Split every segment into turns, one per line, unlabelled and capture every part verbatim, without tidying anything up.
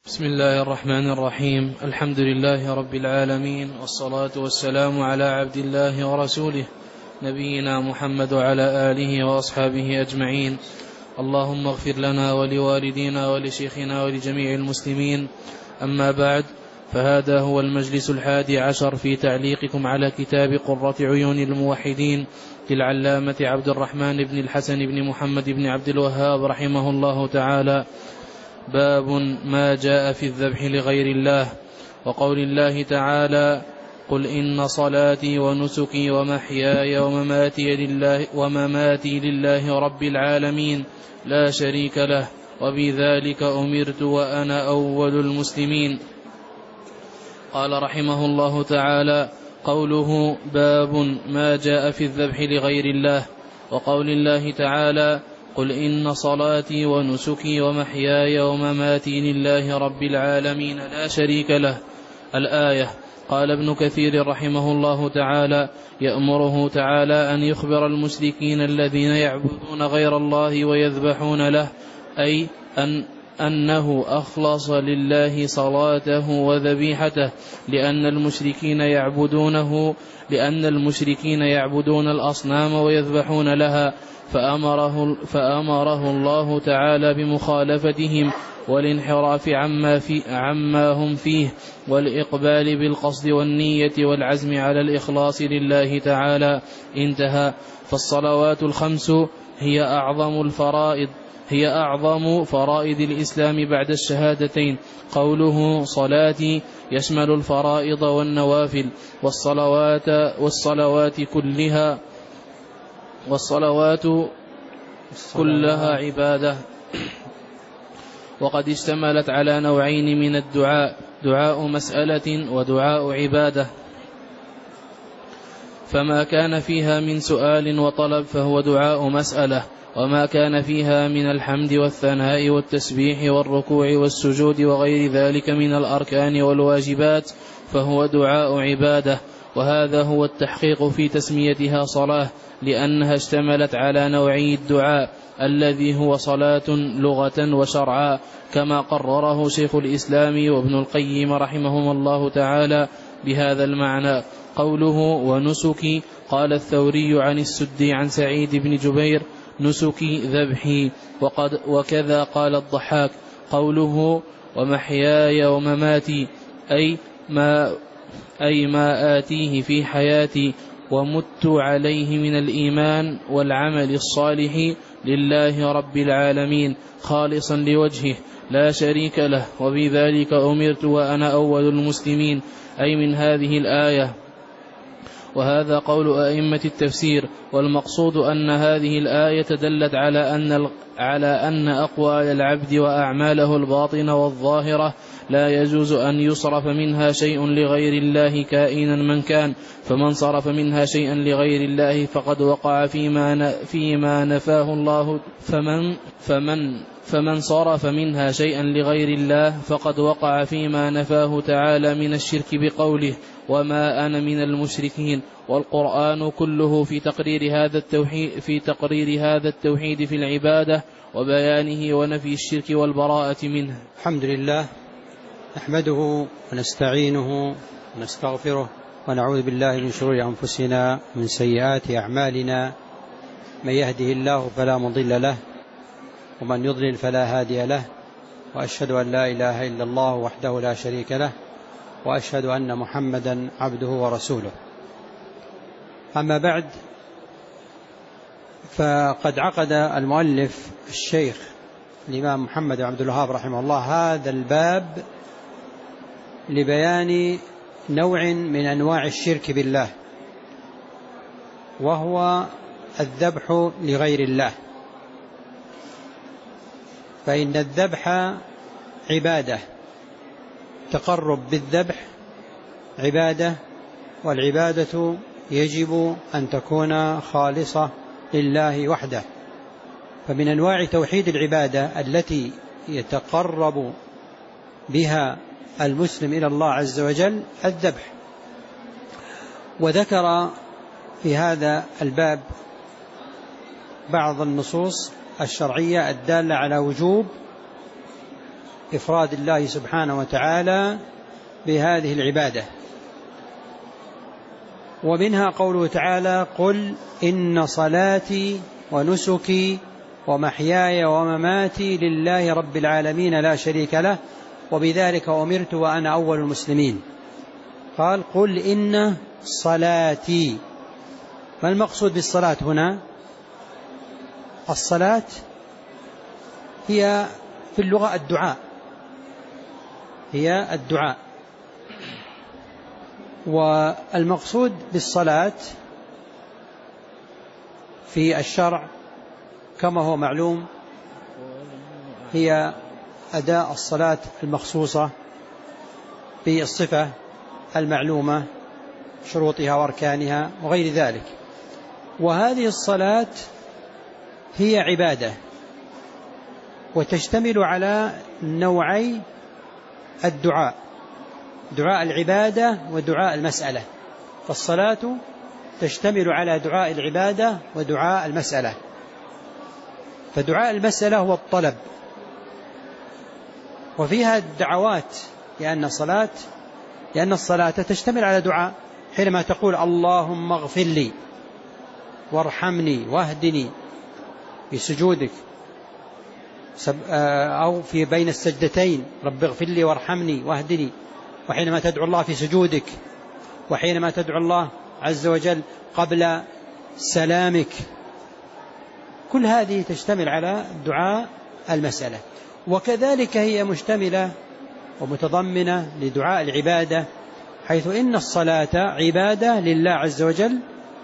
بسم الله الرحمن الرحيم. الحمد لله رب العالمين، والصلاة والسلام على عبد الله ورسوله نبينا محمد وعلى آله وأصحابه أجمعين. اللهم اغفر لنا ولوالدينا ولشيخنا ولجميع المسلمين. أما بعد، فهذا هو المجلس الحادي عشر في تعليقكم على كتاب قرة عيون الموحدين للعلامة عبد الرحمن بن الحسن بن محمد بن عبد الوهاب رحمه الله تعالى. باب ما جاء في الذبح لغير الله، وقول الله تعالى: قل إن صلاتي ونسكي ومحياي ومماتي لله, ومماتي لله رب العالمين لا شريك له وبذلك أمرت وأنا أول المسلمين. قال رحمه الله تعالى: قوله باب ما جاء في الذبح لغير الله، وقول الله تعالى: قل إن صلاتي ونسكي ومحياي ومماتي لله رب العالمين لا شريك له. الآية. قال ابن كثير رحمه الله تعالى: يأمره تعالى أن يخبر المشركين الذين يعبدون غير الله ويذبحون له، أي أن أنه أخلص لله صلاته وذبيحته، لأن المشركين يعبدونه لأن المشركين يعبدون الأصنام ويذبحون لها، فأمره, فأمره الله تعالى بمخالفتهم والانحراف عما, في عما هم فيه، والإقبال بالقصد والنية والعزم على الإخلاص لله تعالى. انتهى. فالصلوات الخمس هي أعظم الفرائض هي أعظم فرائض الإسلام بعد الشهادتين. قوله صلاتي يشمل الفرائض والنوافل والصلوات والصلوات كلها والصلوات كلها عبادة، وقد اشتملت على نوعين من الدعاء: دعاء مسألة ودعاء عبادة. فما كان فيها من سؤال وطلب فهو دعاء مسألة، وما كان فيها من الحمد والثناء والتسبيح والركوع والسجود وغير ذلك من الأركان والواجبات فهو دعاء عبادة. وهذا هو التحقيق في تسميتها صلاة، لأنها اشتملت على نوعي الدعاء الذي هو صلاة لغة وشرعا، كما قرره شيخ الإسلام وابن القيم رحمهم الله تعالى بهذا المعنى. قوله ونسكي، قال الثوري عن السدي عن سعيد بن جبير: نسكي ذبحي. وقد وكذا قال الضحاك. قوله ومحياي ومماتي، أي ما, أي ما آتيه في حياتي ومت عليه من الإيمان والعمل الصالح لله رب العالمين خالصا لوجهه لا شريك له، وبذلك أمرت وأنا أول المسلمين، أي من هذه الآية. وهذا قول أئمة التفسير، والمقصود أن هذه الآية دلت على أن على أن أقوال العبد وأعماله الباطنة والظاهرة لا يجوز أن يصرف منها شيء لغير الله كائنا من كان، فمن صرف منها شيئا لغير الله فقد وقع فيما فيما نفاه الله فمن فمن فمن صرف منها شيئا لغير الله فقد وقع فيما نفاه تعالى من الشرك بقوله: وما أنا من المشركين. والقرآن كله في تقرير هذا التوحيد في تقرير هذا التوحيد في العبادة وبيانه ونفي الشرك والبراءة منه.
الحمد لله، نحمده ونستعينه ونستغفره ونعوذ بالله من شرور أنفسنا ومن سيئات أعمالنا. من يهده الله فلا مضل له، ومن يضلل فلا هادي له، وأشهد أن لا إله إلا الله وحده لا شريك له، وأشهد أن محمدا عبده ورسوله. أما بعد، فقد عقد المؤلف الشيخ الإمام محمد عبد الوهاب رحمه الله هذا الباب لبيان نوع من أنواع الشرك بالله، وهو الذبح لغير الله. فإن الذبح عبادة، تقرب بالذبح عبادة، والعبادة يجب أن تكون خالصة لله وحده. فمن أنواع توحيد العبادة التي يتقرب بها المسلم إلى الله عز وجل الذبح. وذكر في هذا الباب بعض النصوص الشرعية الدالة على وجوب إفراد الله سبحانه وتعالى بهذه العبادة. ومنها قوله تعالى: قل إن صلاتي ونسكي ومحياي ومماتي لله رب العالمين لا شريك له وبذلك أمرت وأنا أول المسلمين. قال: قل إن صلاتي. ما المقصود بالصلاة هنا؟ الصلاة هي في اللغة الدعاء، هي الدعاء. والمقصود بالصلاة في الشرع كما هو معلوم هي أداء الصلاة المخصوصة بالصفة المعلومة، شروطها وأركانها وغير ذلك. وهذه الصلاة هي عبادة وتشتمل على نوعي الدعاء، دعاء العبادة ودعاء المسألة. فالصلاة تشتمل على دعاء العبادة ودعاء المسألة. فدعاء المسألة هو الطلب، وفيها الدعوات، لأن الصلاة لأن الصلاة تشتمل على دعاء. حينما تقول اللهم اغفر لي وارحمني واهدني في سجودك أو في بين السجدتين رب اغفر لي وارحمني واهدني، وحينما تدعو الله في سجودك، وحينما تدعو الله عز وجل قبل سلامك، كل هذه تشتمل على دعاء المسألة. وكذلك هي مشتملة ومتضمنة لدعاء العبادة، حيث إن الصلاة عبادة لله عز وجل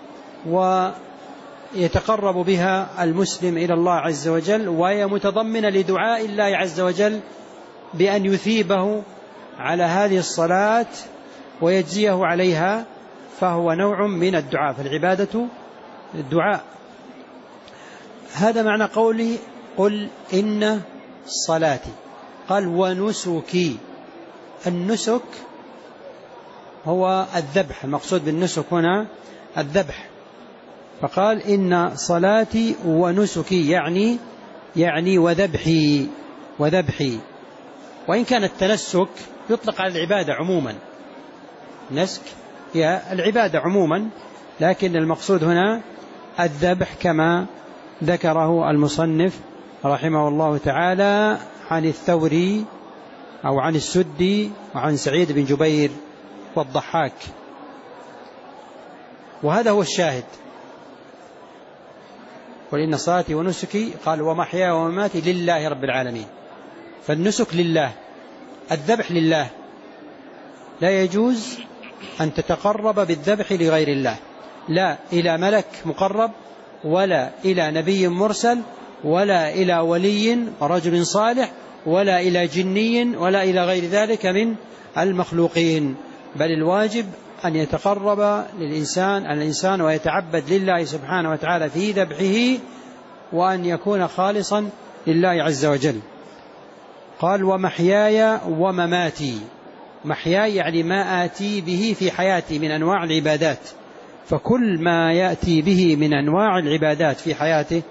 ويتقرب بها المسلم إلى الله عز وجل، وهي متضمنة لدعاء الله عز وجل بأن يثيبه على هذه الصلاة ويجزيه عليها، فهو نوع من الدعاء. فالعبادة الدعاء. هذا معنى قوله قل إن صلاتي. قال ونسكي. النسك هو الذبح، المقصود بالنسك هنا الذبح. فقال إن صلاتي ونسكي، يعني يعني وذبحي وذبحي. وإن كان التنسك يطلق على العبادة عموما، نسك هي العبادة عموما، لكن المقصود هنا الذبح كما ذكره المصنف رحمه الله تعالى عن الثوري أو عن السدي وعن سعيد بن جبير والضحاك. وهذا هو الشاهد. قل إن صلاتي ونسكي، قال ومحياي ومماتي لله رب العالمين. فالنسك لله، الذبح لله، لا يجوز أن تتقرب بالذبح لغير الله، لا إلى ملك مقرب ولا إلى نبي مرسل ولا إلى ولي ورجل صالح ولا إلى جني ولا إلى غير ذلك من المخلوقين، بل الواجب أن يتقرب للإنسان الإنسان ويتعبد لله سبحانه وتعالى في ذبحه، وأن يكون خالصا لله عز وجل. قال ومحياي ومماتي. محياي يعني ما آتي به في حياتي من أنواع العبادات، فكل ما يأتي به من أنواع العبادات في حياته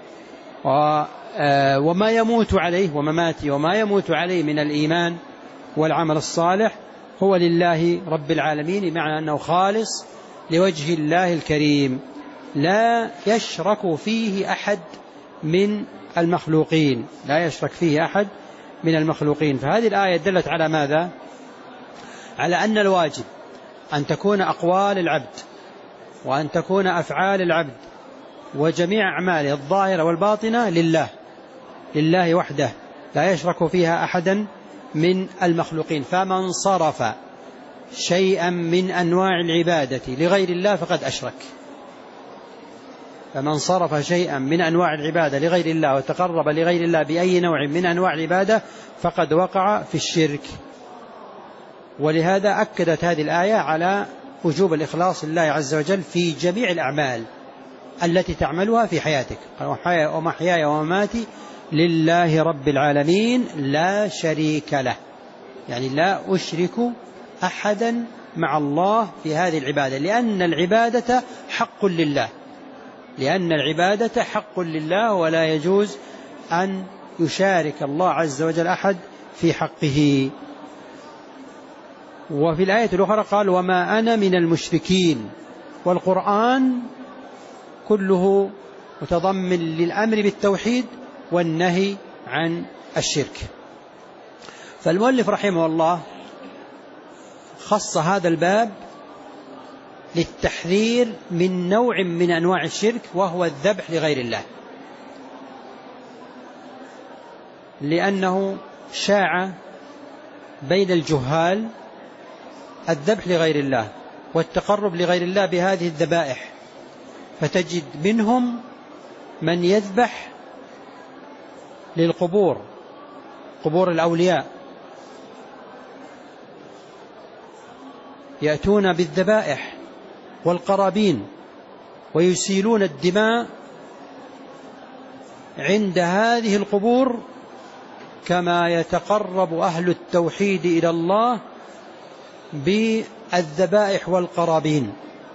وما يموت عليه، ومماتي وما يموت عليه من الإيمان والعمل الصالح هو لله رب العالمين، معنى أنه خالص لوجه الله الكريم، لا يشرك فيه أحد من المخلوقين، لا يشرك فيه أحد من المخلوقين. فهذه الآية دلت على ماذا؟ على أن الواجب أن تكون أقوال العبد وأن تكون أفعال العبد وجميع أعماله الظاهرة والباطنة لله، لله وحده، لا يشرك فيها أحدا من المخلوقين. فمن صرف شيئا من أنواع العبادة لغير الله فقد أشرك. فمن صرف شيئا من أنواع العبادة لغير الله وتقرب لغير الله بأي نوع من أنواع العبادة فقد وقع في الشرك. ولهذا أكدت هذه الآية على وجوب الإخلاص لله عز وجل في جميع الأعمال التي تعملها في حياتك. ومحياي ومماتي لله رب العالمين لا شريك له، يعني لا أشرك أحدا مع الله في هذه العبادة، لأن العبادة حق لله، لأن العبادة حق لله، ولا يجوز أن يشارك الله عز وجل أحد في حقه. وفي الآية الأخرى قال وما أنا من المشركين. والقرآن كله متضمن للأمر بالتوحيد والنهي عن الشرك. فالمؤلف رحمه الله خص هذا الباب للتحذير من نوع من أنواع الشرك وهو الذبح لغير الله، لأنه شاع بين الجهال الذبح لغير الله والتقرب لغير الله بهذه الذبائح، فتجد منهم من يذبح للقبور، قبور الأولياء، يأتون بالذبائح والقرابين ويسيلون الدماء عند هذه القبور كما يتقرب أهل التوحيد إلى الله بالذبائح والقرابين.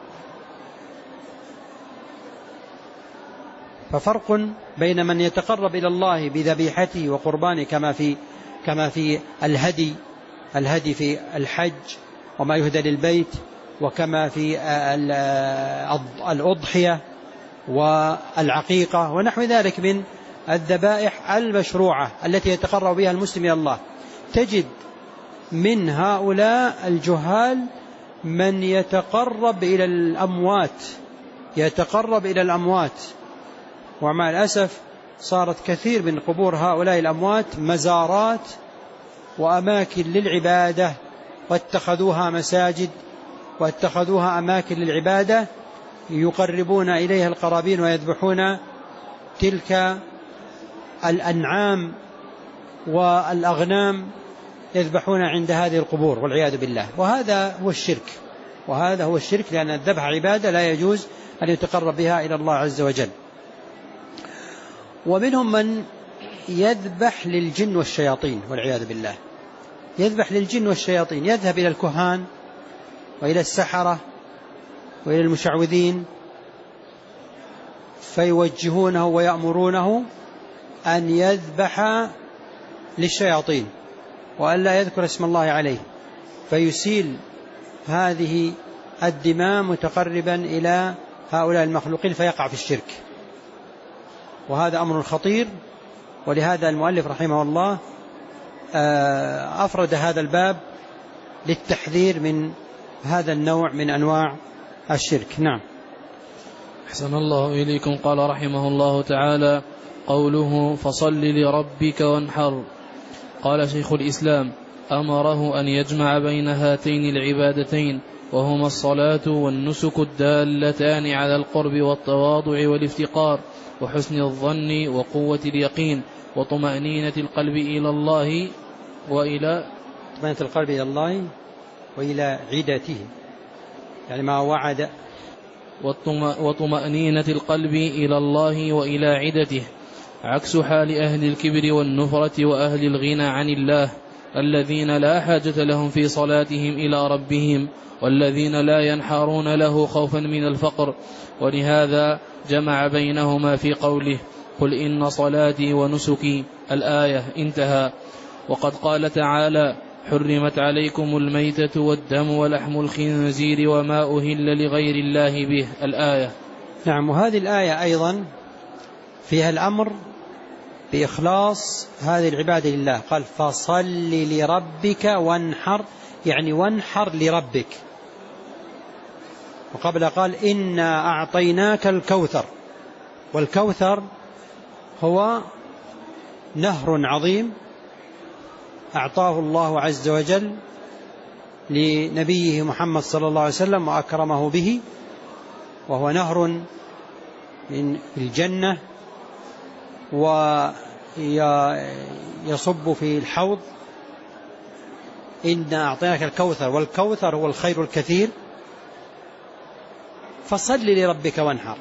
ففرق بين من يتقرب إلى الله بذبيحته وقربانه كما في كما في الهدي الهدي في الحج وما يهدى للبيت، وكما في الأضحية والعقيقة ونحو ذلك من الذبائح المشروعة التي يتقرب بها المسلم إلى الله. تجد من هؤلاء الجهال من يتقرب إلى الأموات يتقرب إلى الأموات ومع الأسف صارت كثير من قبور هؤلاء الأموات مزارات وأماكن للعبادة، واتخذوها مساجد واتخذوها أماكن للعبادة يقربون إليها القرابين ويذبحون تلك الأنعام والأغنام، يذبحون عند هذه القبور والعياذ بالله. وهذا هو الشرك وهذا هو الشرك لأن الذبح عبادة لا يجوز أن يتقرب بها إلى الله عز وجل. ومنهم من يذبح للجن والشياطين والعياذ بالله، يذبح للجن والشياطين، يذهب إلى الكهان وإلى السحرة وإلى المشعوذين فيوجهونه ويأمرونه أن يذبح للشياطين وأن لا يذكر اسم الله عليه، فيسيل هذه الدماء متقربا إلى هؤلاء المخلوقين فيقع في الشرك، وهذا أمر خطير. ولهذا المؤلف رحمه الله أفرد هذا الباب للتحذير من هذا النوع من أنواع الشرك. نعم.
أحسن الله إليكم. قال رحمه الله تعالى: قوله فصل لربك وانحر. قال شيخ الإسلام: أمره أن يجمع بين هاتين العبادتين وهما الصلاة والنسك الدالتان على القرب والتواضع والافتقار وحسن الظن وقوة اليقين وطمأنينة القلب إلى الله وإلى
طمأنينة القلب إلى الله وإلى عدته، يعني ما وعد،
وطمأنينة القلب إلى الله وإلى عدته، عكس حال أهل الكبر والنفرة وأهل الغنى عن الله الذين لا حاجة لهم في صلاتهم إلى ربهم، والذين لا ينحرون له خوفا من الفقر. ولهذا جمع بينهما في قوله: قل إن صلاتي ونسكي، الآية، انتهى. وقد قال تعالى: حرمت عليكم الميتة والدم ولحم الخنزير وما أهل لغير الله به، الآية.
نعم. وهذه الآية أيضا فيها الأمر بإخلاص هذه العبادة لله. قال: فصل لربك وانحر، يعني وانحر لربك. وقبل قال: إنا أعطيناك الكوثر. والكوثر هو نهر عظيم أعطاه الله عز وجل لنبيه محمد صلى الله عليه وسلم وأكرمه به، وهو نهر من الجنة ويصب في الحوض. إنا أعطيناك الكوثر، والكوثر هو الخير الكثير. فصل لربك وانحر،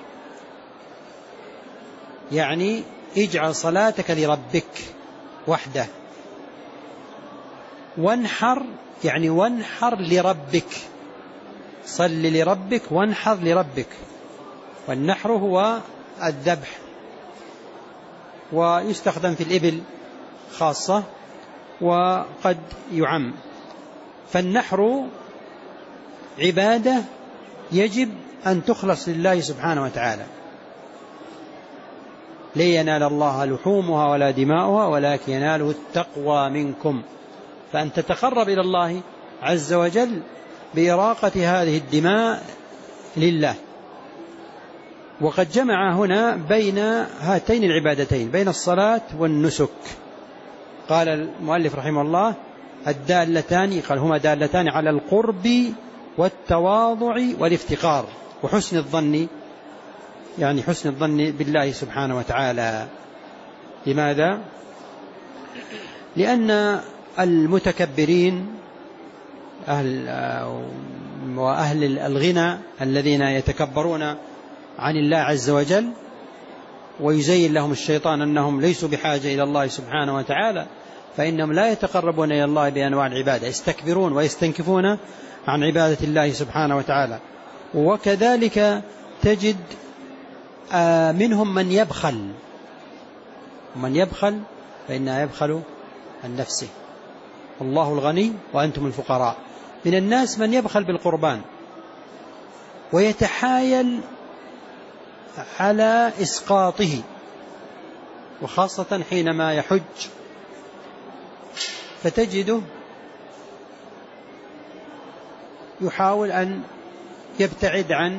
يعني اجعل صلاتك لربك وحده. وانحر يعني وانحر لربك، صل لربك وانحر لربك. والنحر هو الذبح، ويستخدم في الإبل خاصة، وقد يعم. فالنحر عبادة يجب أن تخلص لله سبحانه وتعالى، لن ينال الله لحومها ولا دماؤها ولكن يناله التقوى منكم. فأن تتقرب إلى الله عز وجل بإراقة هذه الدماء لله. وقد جمع هنا بين هاتين العبادتين، بين الصلاة والنسك. قال المؤلف رحمه الله الدالتان، قال هما دالتان على القرب والتواضع والافتقار وحسن الظن، يعني حسن الظن بالله سبحانه وتعالى. لماذا؟ لأن المتكبرين أهل وأهل الغنى الذين يتكبرون عن الله عز وجل ويزين لهم الشيطان أنهم ليسوا بحاجة إلى الله سبحانه وتعالى، فإنهم لا يتقربون إلى الله بأنواع العبادة، يستكبرون ويستنكفون عن عبادة الله سبحانه وتعالى. وكذلك تجد منهم من يبخل، ومن يبخل فإنه يبخل عن نفسه، الله الغني وأنتم الفقراء. من الناس من يبخل بالقربان ويتحايل على إسقاطه، وخاصة حينما يحج، فتجده يحاول أن يبتعد عن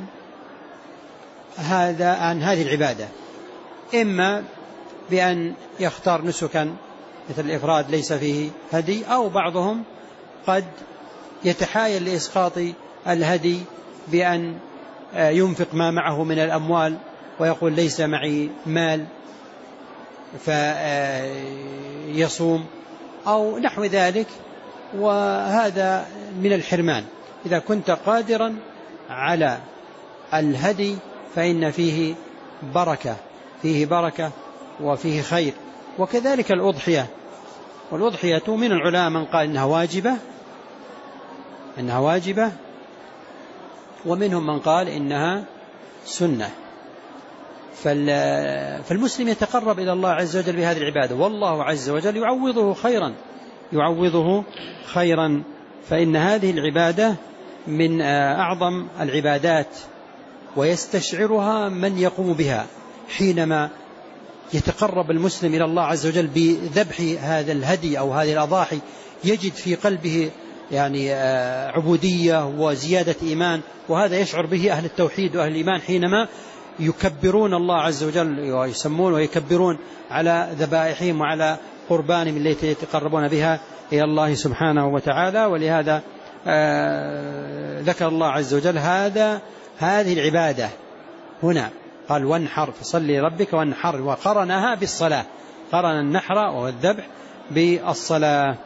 هذا عن هذه العبادة، إما بأن يختار نسكا مثل الإفراد ليس فيه هدي، أو بعضهم قد يتحايل لإسقاط الهدي بأن ينفق ما معه من الأموال ويقول ليس معي مال فيصوم أو نحو ذلك، وهذا من الحرمان. إذا كنت قادرا على الهدي فإن فيه بركة، فيه بركة وفيه خير. وكذلك الأضحية، والأضحية من العلماء من قال إنها واجبة إنها واجبة ومنهم من قال إنها سنة. فالمسلم يتقرب إلى الله عز وجل بهذه العبادة، والله عز وجل يعوضه خيرا يعوضه خيرا فإن هذه العبادة من أعظم العبادات، ويستشعرها من يقوم بها. حينما يتقرب المسلم إلى الله عز وجل بذبح هذا الهدي أو هذه الأضاحي يجد في قلبه يعني عبودية وزيادة إيمان، وهذا يشعر به أهل التوحيد وأهل الإيمان حينما يكبرون الله عز وجل ويسمون ويكبرون على ذبائحهم وعلى قربانهم التي يتقربون بها إلى الله سبحانه وتعالى. ولهذا ذكر الله عز وجل هذا هذه العبادة هنا، قال وانحر فصلي ربك وانحر، وقرنها بالصلاة، قرن النحر والذبح بالصلاة،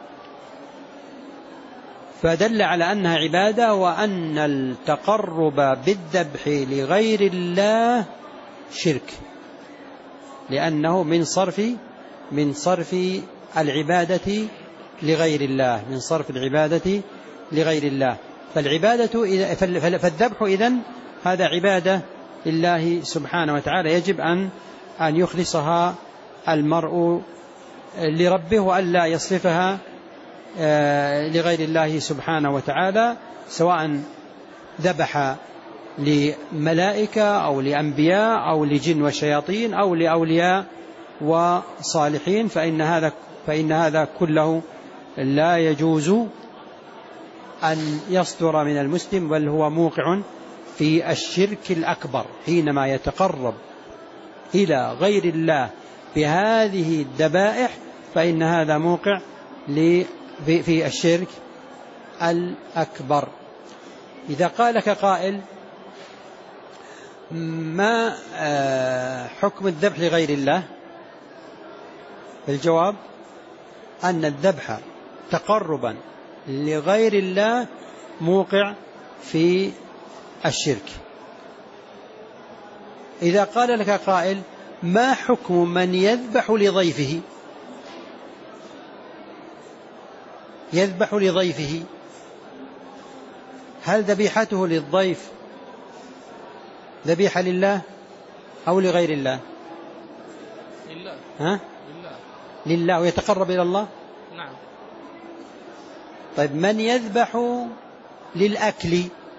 فدل على أنها عبادة، وأن التقرب بالذبح لغير الله شرك، لأنه من صرف من صرف العبادة لغير الله من صرف العبادة لغير الله. فالعبادة فالذبح إذن هذا عبادة لله سبحانه وتعالى، يجب أن أن يخلصها المرء لربه وألا يصرفها لغير الله سبحانه وتعالى، سواء ذبح لملائكة أو لأنبياء أو لجن وشياطين أو لأولياء وصالحين، فإن هذا فإن هذا كله لا يجوز أن يصدر من المسلم، بل هو موقع في الشرك الأكبر حينما يتقرب إلى غير الله بهذه الذبائح، فإن هذا موقع في الشرك الأكبر. إذا قال لك قائل ما حكم الذبح لغير الله؟ الجواب أن الذبح تقربا لغير الله موقع في الشرك. إذا قال لك قائل ما حكم من يذبح لضيفه يذبح لضيفه هل ذبيحته للضيف ذبيحة لله أو لغير الله؟
لله.
ها؟
لله.
لله ويتقرب إلى الله.
نعم.
طيب من يذبح للأكل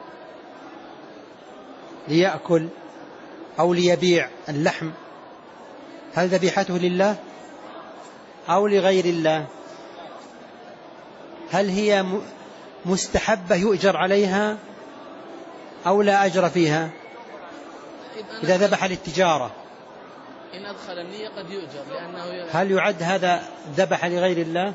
ليأكل أو ليبيع اللحم، هل ذبيحته لله أو لغير الله؟ هل هي مستحبة يؤجر عليها أو لا أجر فيها؟ إذا ذبح للتجارة
إن أدخل النية قد يؤجر، لأنه
هل يعد هذا ذبح لغير الله؟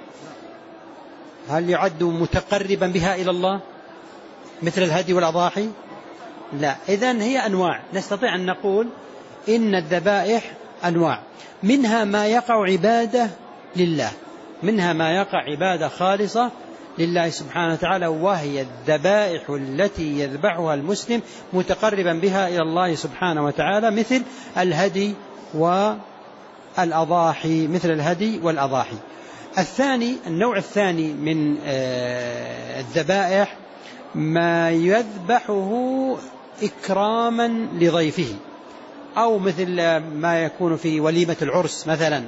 هل يعد متقربا بها إلى الله مثل الهدي والأضاحي؟ لا. إذن هي أنواع، نستطيع أن نقول إن الذبائح أنواع، منها ما يقع عبادة لله، منها ما يقع عبادة خالصة لله سبحانه وتعالى، وهي الذبائح التي يذبحها المسلم متقربا بها إلى الله سبحانه وتعالى، مثل الهدي والأضاحي، مثل الهدي والأضاحي. الثاني، النوع الثاني من الذبائح ما يذبحه إكراما لضيفه، أو مثل ما يكون في وليمة العرس مثلا،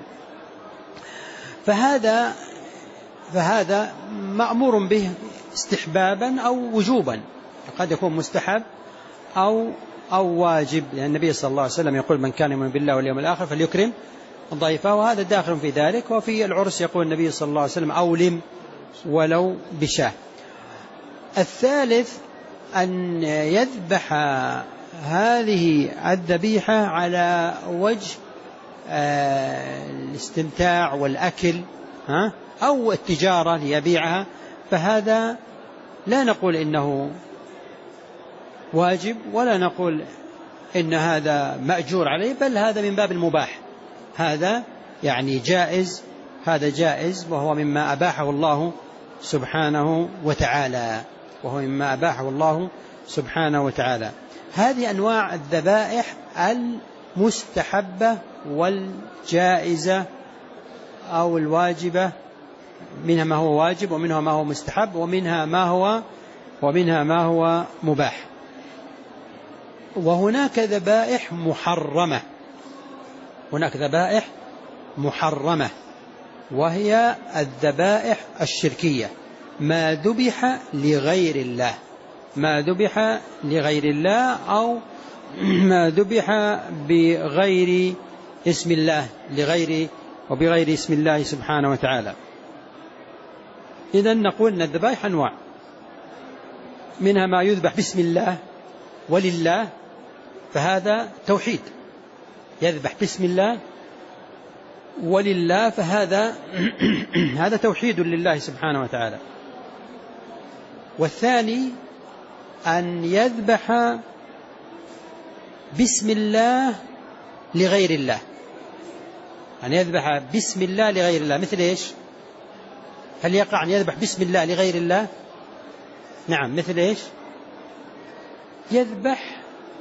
فهذا فهذا مأمور به استحبابا أو وجوبا، قد يكون مستحب أو أو واجب، لأن النبي صلى الله عليه وسلم يقول من كان يؤمن بالله واليوم الآخر فليكرم ضيفه، وهذا داخل في ذلك. وفي العرس يقول النبي صلى الله عليه وسلم أولم ولو بشاه. الثالث أن يذبح هذه الذبيحة على وجه الاستمتاع والأكل أو التجارة ليبيعها، فهذا لا نقول إنه واجب ولا نقول إن هذا مأجور عليه، بل هذا من باب المباح، هذا يعني جائز، هذا جائز، وهو مما أباحه الله سبحانه وتعالى، وهو مما أباحه الله سبحانه وتعالى. هذه أنواع الذبائح المستحبة والجائزة أو الواجبة، منها ما هو واجب ومنها ما هو مستحب ومنها ما هو ومنها ما هو مباح. وهناك ذبائح محرمة، هناك ذبائح محرمة وهي الذبائح الشركية، ما ذبح لغير الله، ما ذبح لغير الله أو ما ذبح بغير اسم الله، لغير وبغير اسم الله سبحانه وتعالى. إذن نقول أن الذبائح أنواع، منها ما يذبح باسم الله ولله، فهذا توحيد، يذبح باسم الله ولله، فهذا هذا توحيد لله سبحانه وتعالى. والثاني أن يذبح باسم الله لغير الله، أن يذبح باسم الله لغير الله، مثل إيش؟ هل يقع أن يذبح باسم الله لغير الله؟ نعم، مثل إيش؟ يذبح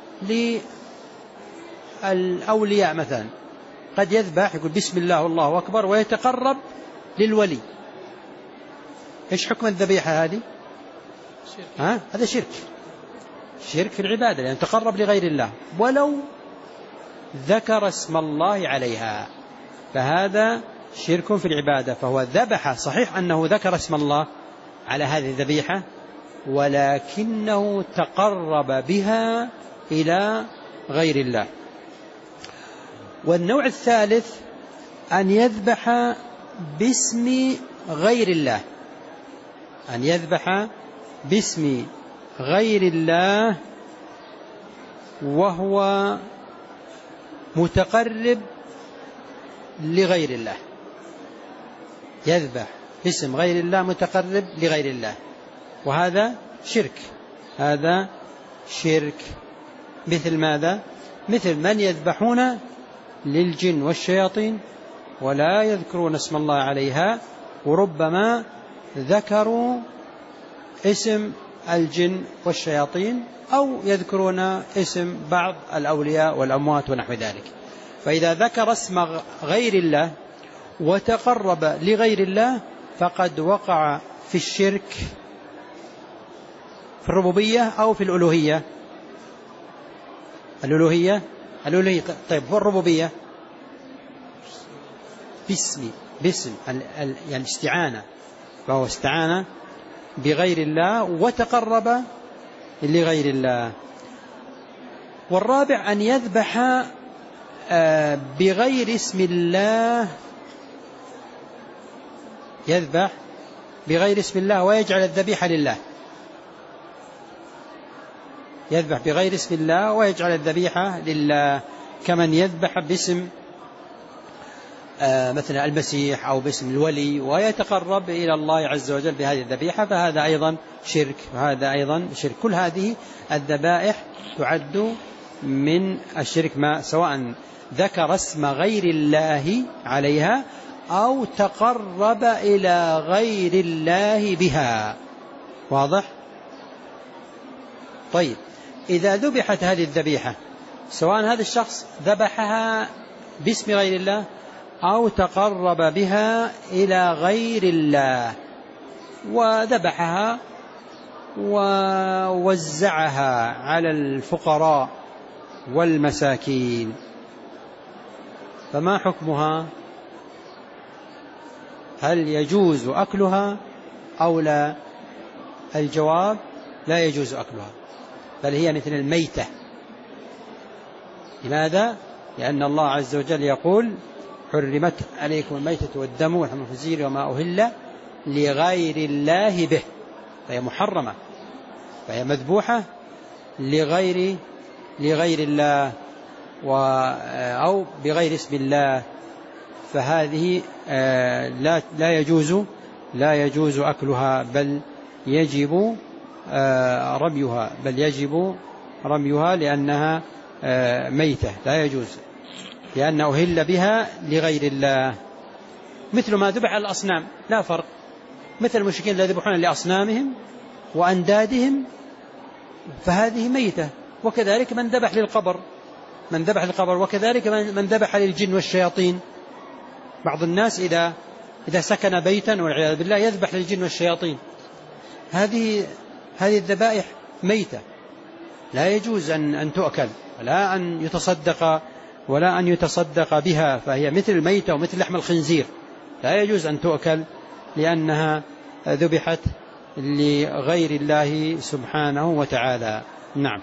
للأولياء مثلا، قد يذبح يقول بسم الله والله أكبر ويتقرب للولي، إيش حكم الذبيحة هذه؟ ها؟ هذا شرك، شرك في العبادة، لأن تقرب لغير الله ولو ذكر اسم الله عليها، فهذا شرك في العبادة. فهو ذبح، صحيح أنه ذكر اسم الله على هذه الذبيحة، ولكنه تقرب بها إلى غير الله. والنوع الثالث أن يذبح باسم غير الله، أن يذبح باسم غير الله وهو متقرب لغير الله، يذبح باسم غير الله متقرب لغير الله، وهذا شرك، هذا شرك. مثل ماذا؟ مثل من يذبحون للجن والشياطين ولا يذكرون اسم الله عليها، وربما ذكروا اسم الجن والشياطين أو يذكرون اسم بعض الأولياء والأموات ونحو ذلك. فإذا ذكر اسم غير الله وتقرب لغير الله فقد وقع في الشرك في الربوبية أو في الألوهية. الألوهية الألوهية طيب، والربوبية باسم باسم يعني الاستعانة، فهو استعان بغير الله وتقرب لغير الله. والرابع أن يذبح بغير اسم الله، يذبح بغير اسم الله ويجعل الذبيحة لله، يذبح بغير اسم الله ويجعل الذبيحة لله، كمن يذبح باسم مثلا المسيح أو باسم الولي ويتقرب إلى الله عز وجل بهذه الذبيحة، فهذا أيضا شرك، وهذا أيضا شرك. كل هذه الذبائح تعد من الشرك، ما سواء ذكر اسم غير الله عليها أو تقرب إلى غير الله بها. واضح؟ طيب، إذا ذبحت هذه الذبيحة سواء هذا الشخص ذبحها باسم غير الله أو تقرب بها إلى غير الله وذبحها ووزعها على الفقراء والمساكين، فما حكمها؟ هل يجوز أكلها أو لا؟ الجواب: لا يجوز أكلها، بل هي مثل الميتة. لماذا؟ لأن الله عز وجل يقول: حرمت عليكم الميتة والدم ولحم الخنزير وما أهل لغير الله به، فهي محرمة، فهي مذبوحة لغير لغير الله أو بغير اسم الله، فهذه لا لا يجوز لا يجوز أكلها، بل يجب رميها بل يجب رميها لأنها ميتة، لا يجوز، لأنه أهل بها لغير الله. مثل ما ذبح على الأصنام لا فرق، مثل المشركين الذين يذبحون لأصنامهم وأندادهم، فهذه ميتة. وكذلك من ذبح للقبر من ذبح للقبر وكذلك من ذبح للجن والشياطين. بعض الناس إذا إذا سكن بيتا والعياذ بالله يذبح للجن والشياطين، هذه هذه الذبائح ميتة، لا يجوز أن أن تؤكل ولا أن يتصدق ولا أن يتصدق بها، فهي مثل الميتة ومثل لحم الخنزير، لا يجوز أن تؤكل لأنها ذبحت لغير الله سبحانه وتعالى. نعم.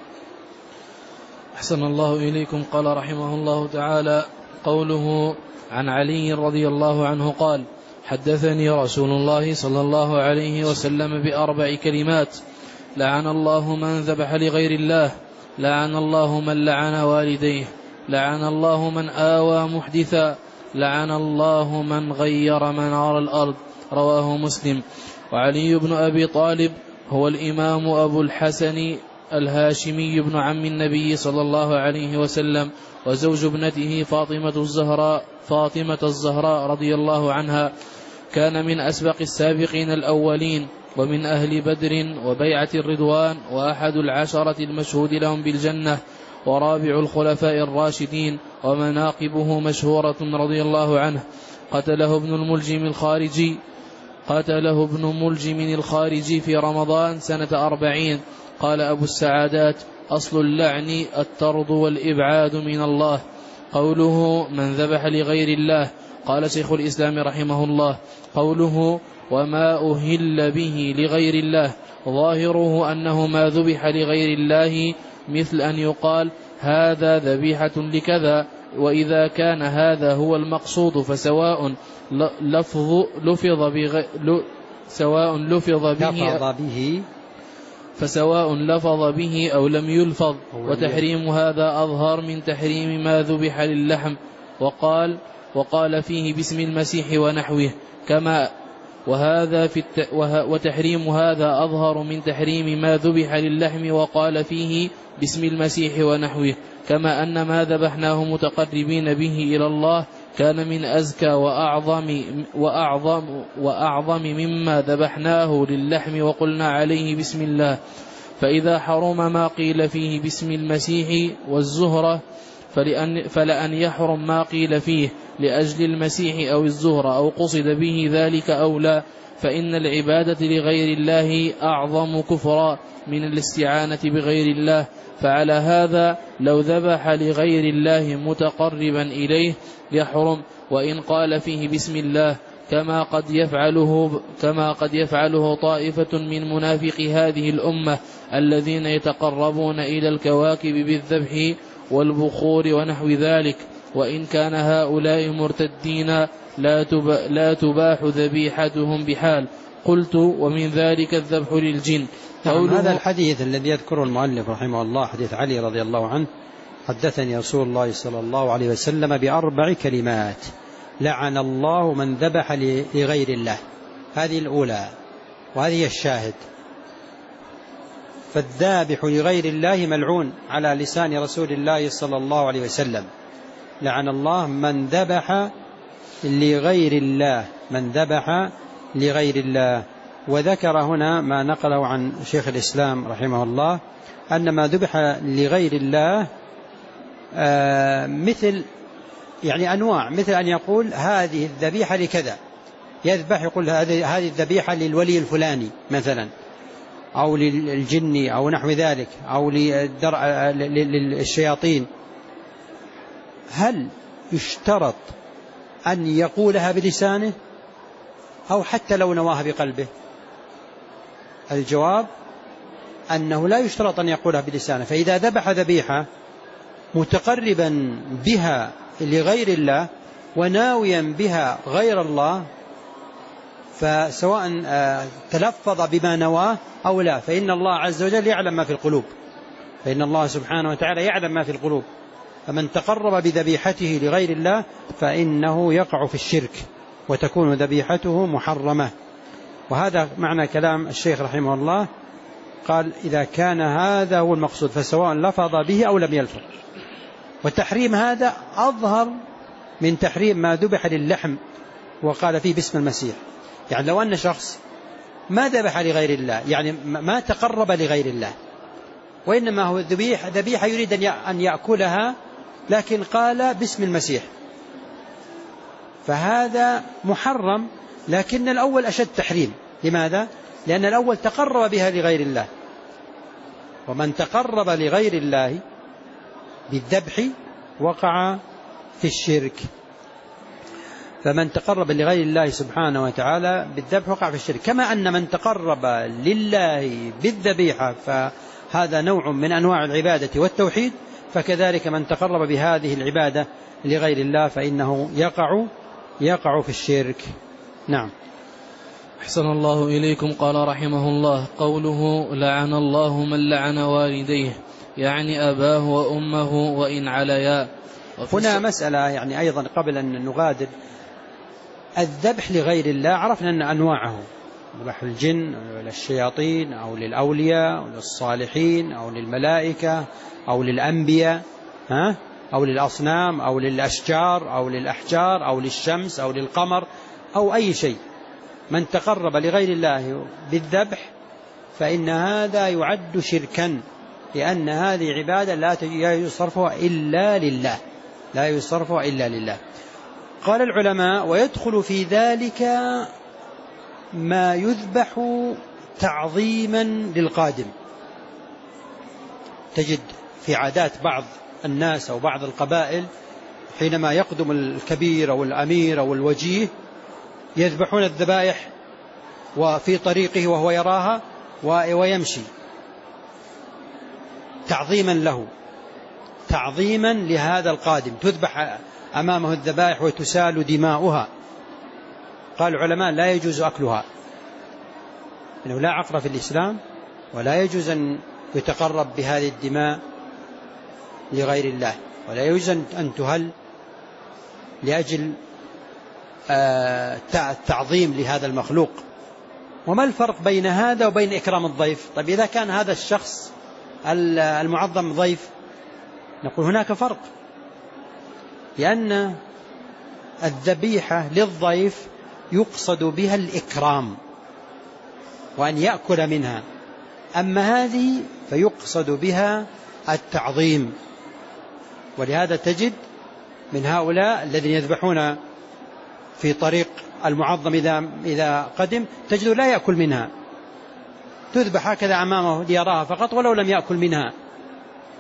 أحسن الله إليكم. قال رحمه الله تعالى: قوله عن علي رضي الله عنه قال: حدثني رسول الله صلى الله عليه وسلم بأربع كلمات: لعن الله من ذبح لغير الله، لعن الله من لعن والديه، لعن الله من آوى محدثا، لعن الله من غير منار الأرض. رواه مسلم. وعلي بن أبي طالب هو الإمام أبو الحسن الهاشمي بن عم النبي صلى الله عليه وسلم، وزوج ابنته فاطمة الزهراء فاطمة الزهراء رضي الله عنها، كان من أسبق السابقين الأولين، ومن أهل بدر وبيعة الرضوان، وأحد العشرة المشهود لهم بالجنة، ورابع الخلفاء الراشدين، ومناقبه مشهورة رضي الله عنه. قتله ابن الملجم الخارجي قتله ابن ملجم الخارجي في رمضان سنة أربعين. قال أبو السعادات: أصل اللعن الطرد والإبعاد من الله. قوله من ذبح لغير الله، قال شيخ الإسلام رحمه الله: قوله وما أهل به لغير الله ظاهره أنه ما ذبح لغير الله، مثل أن يقال هذا ذبيحة لكذا، وإذا كان هذا هو المقصود فسواء لفظ لفظ بغ... ل... سواء لفظ به,
به
فسواء لفظ به أو لم يلفظ، وتحريم هذا أظهر من تحريم ما ذبح للحم. وقال وقال فيه باسم المسيح ونحوه، كما وهذا في الت... وه... وتحريم هذا أظهر من تحريم ما ذبح للحم، وقال فيه باسم المسيح ونحوه، كما أن ما ذبحناه متقربين به إلى الله كان من أزكى وأعظم, وأعظم, وأعظم مما ذبحناه للحم وقلنا عليه بسم الله. فإذا حرم ما قيل فيه باسم المسيح والزهرة فلأن, فلأن يحرم ما قيل فيه لأجل المسيح أو الزهرة، أو قصد به ذلك أو لا، فإن العبادة لغير الله أعظم كفرا من الاستعانة بغير الله. فعلى هذا لو ذبح لغير الله متقربا إليه يحرم، وإن قال فيه بسم الله، كما قد يفعله كما قد يفعله طائفة من منافق هذه الأمة الذين يتقربون إلى الكواكب بالذبح والبخور ونحو ذلك. وإن كان هؤلاء مرتدين لا, تب... لا تباح ذبيحتهم بحال. قلت: ومن ذلك الذبح للجن.
هذا الحديث الذي يذكره المؤلف رحمه الله حديث علي رضي الله عنه: حدثني رسول الله صلى الله عليه وسلم بأربع كلمات: لعن الله من ذبح لغير الله. هذه الأولى وهذه الشاهد. فالذابح لغير الله ملعون على لسان رسول الله صلى الله عليه وسلم. لعن الله من ذبح لغير الله من ذبح لغير الله. وذكر هنا ما نقله عن شيخ الإسلام رحمه الله أن ما ذبح لغير الله مثل يعني أنواع، مثل أن يقول هذه الذبيحة لكذا، يذبح يقول هذه الذبيحة للولي الفلاني مثلا، أو للجن أو نحو ذلك، أو للشياطين. هل يشترط أن يقولها بلسانه أو حتى لو نواها بقلبه؟ الجواب أنه لا يشترط أن يقولها بلسانه. فإذا ذبح ذبيحة متقربا بها لغير الله وناويا بها غير الله، فسواء تلفظ بما نواه أو لا، فإن الله عز وجل يعلم ما في القلوب، فإن الله سبحانه وتعالى يعلم ما في القلوب. فمن تقرب بذبيحته لغير الله فإنه يقع في الشرك وتكون ذبيحته محرمة. وهذا معنى كلام الشيخ رحمه الله، قال: إذا كان هذا هو المقصود فسواء لفظ به أو لم يلفظ. وتحريم هذا أظهر من تحريم ما ذبح للحم وقال فيه باسم المسيح. يعني لو أن شخص ما ذبح لغير الله، يعني ما تقرب لغير الله، وإنما هو ذبيحة ذبيحة يريد أن يأكلها لكن قال باسم المسيح، فهذا محرم. لكن الأول أشد تحريم. لماذا؟ لأن الأول تقرب بها لغير الله، ومن تقرب لغير الله بالذبح وقع في الشرك. فمن تقرب لغير الله سبحانه وتعالى بالذبح وقع في الشرك. كما أن من تقرب لله بالذبيحة فهذا نوع من أنواع العبادة والتوحيد، فكذلك من تقرب بهذه العبادة لغير الله فإنه يقع يقع في الشرك. نعم.
أحسن الله إليكم. قال رحمه الله: قوله لعن الله من لعن والديه، يعني أباه وأمه وإن عليا.
هنا مسألة يعني أيضا قبل أن نغادر. الذبح لغير الله عرفنا أن أنواعه: ذبح الجن أو للشياطين أو للأولياء أو للصالحين أو للملائكة أو للأنبياء، ها؟ أو للأصنام أو للأشجار أو للأحجار أو للشمس أو للقمر أو أي شيء. من تقرب لغير الله بالذبح فإن هذا يعد شركا، لأن هذه عبادة لا يصرفها إلا لله، لا يصرفها إلا لله. قال العلماء: ويدخل في ذلك ما يذبح تعظيما للقادم. تجد في عادات بعض الناس أو بعض القبائل حينما يقدم الكبير أو الأمير أو الوجيه يذبحون الذبائح وفي طريقه وهو يراها ويمشي تعظيما له، تعظيما لهذا القادم، تذبح أمامه الذبائح وتسال دماؤها. قال العلماء: لا يجوز أكلها، إنه لا عقر في الإسلام، ولا يجوز أن يتقرب بهذه الدماء لغير الله، ولا يجوز أن تهل لأجل التعظيم لهذا المخلوق. وما الفرق بين هذا وبين إكرام الضيف؟ طيب إذا كان هذا الشخص المعظم ضيف، نقول هناك فرق، لأن الذبيحة للضيف يقصد بها الإكرام وأن يأكل منها، أما هذه فيقصد بها التعظيم. ولهذا تجد من هؤلاء الذين يذبحون في طريق المعظم إذا إذا قدم تجد لا يأكل منها، تذبح هكذا أمامه ليراها فقط ولو لم يأكل منها،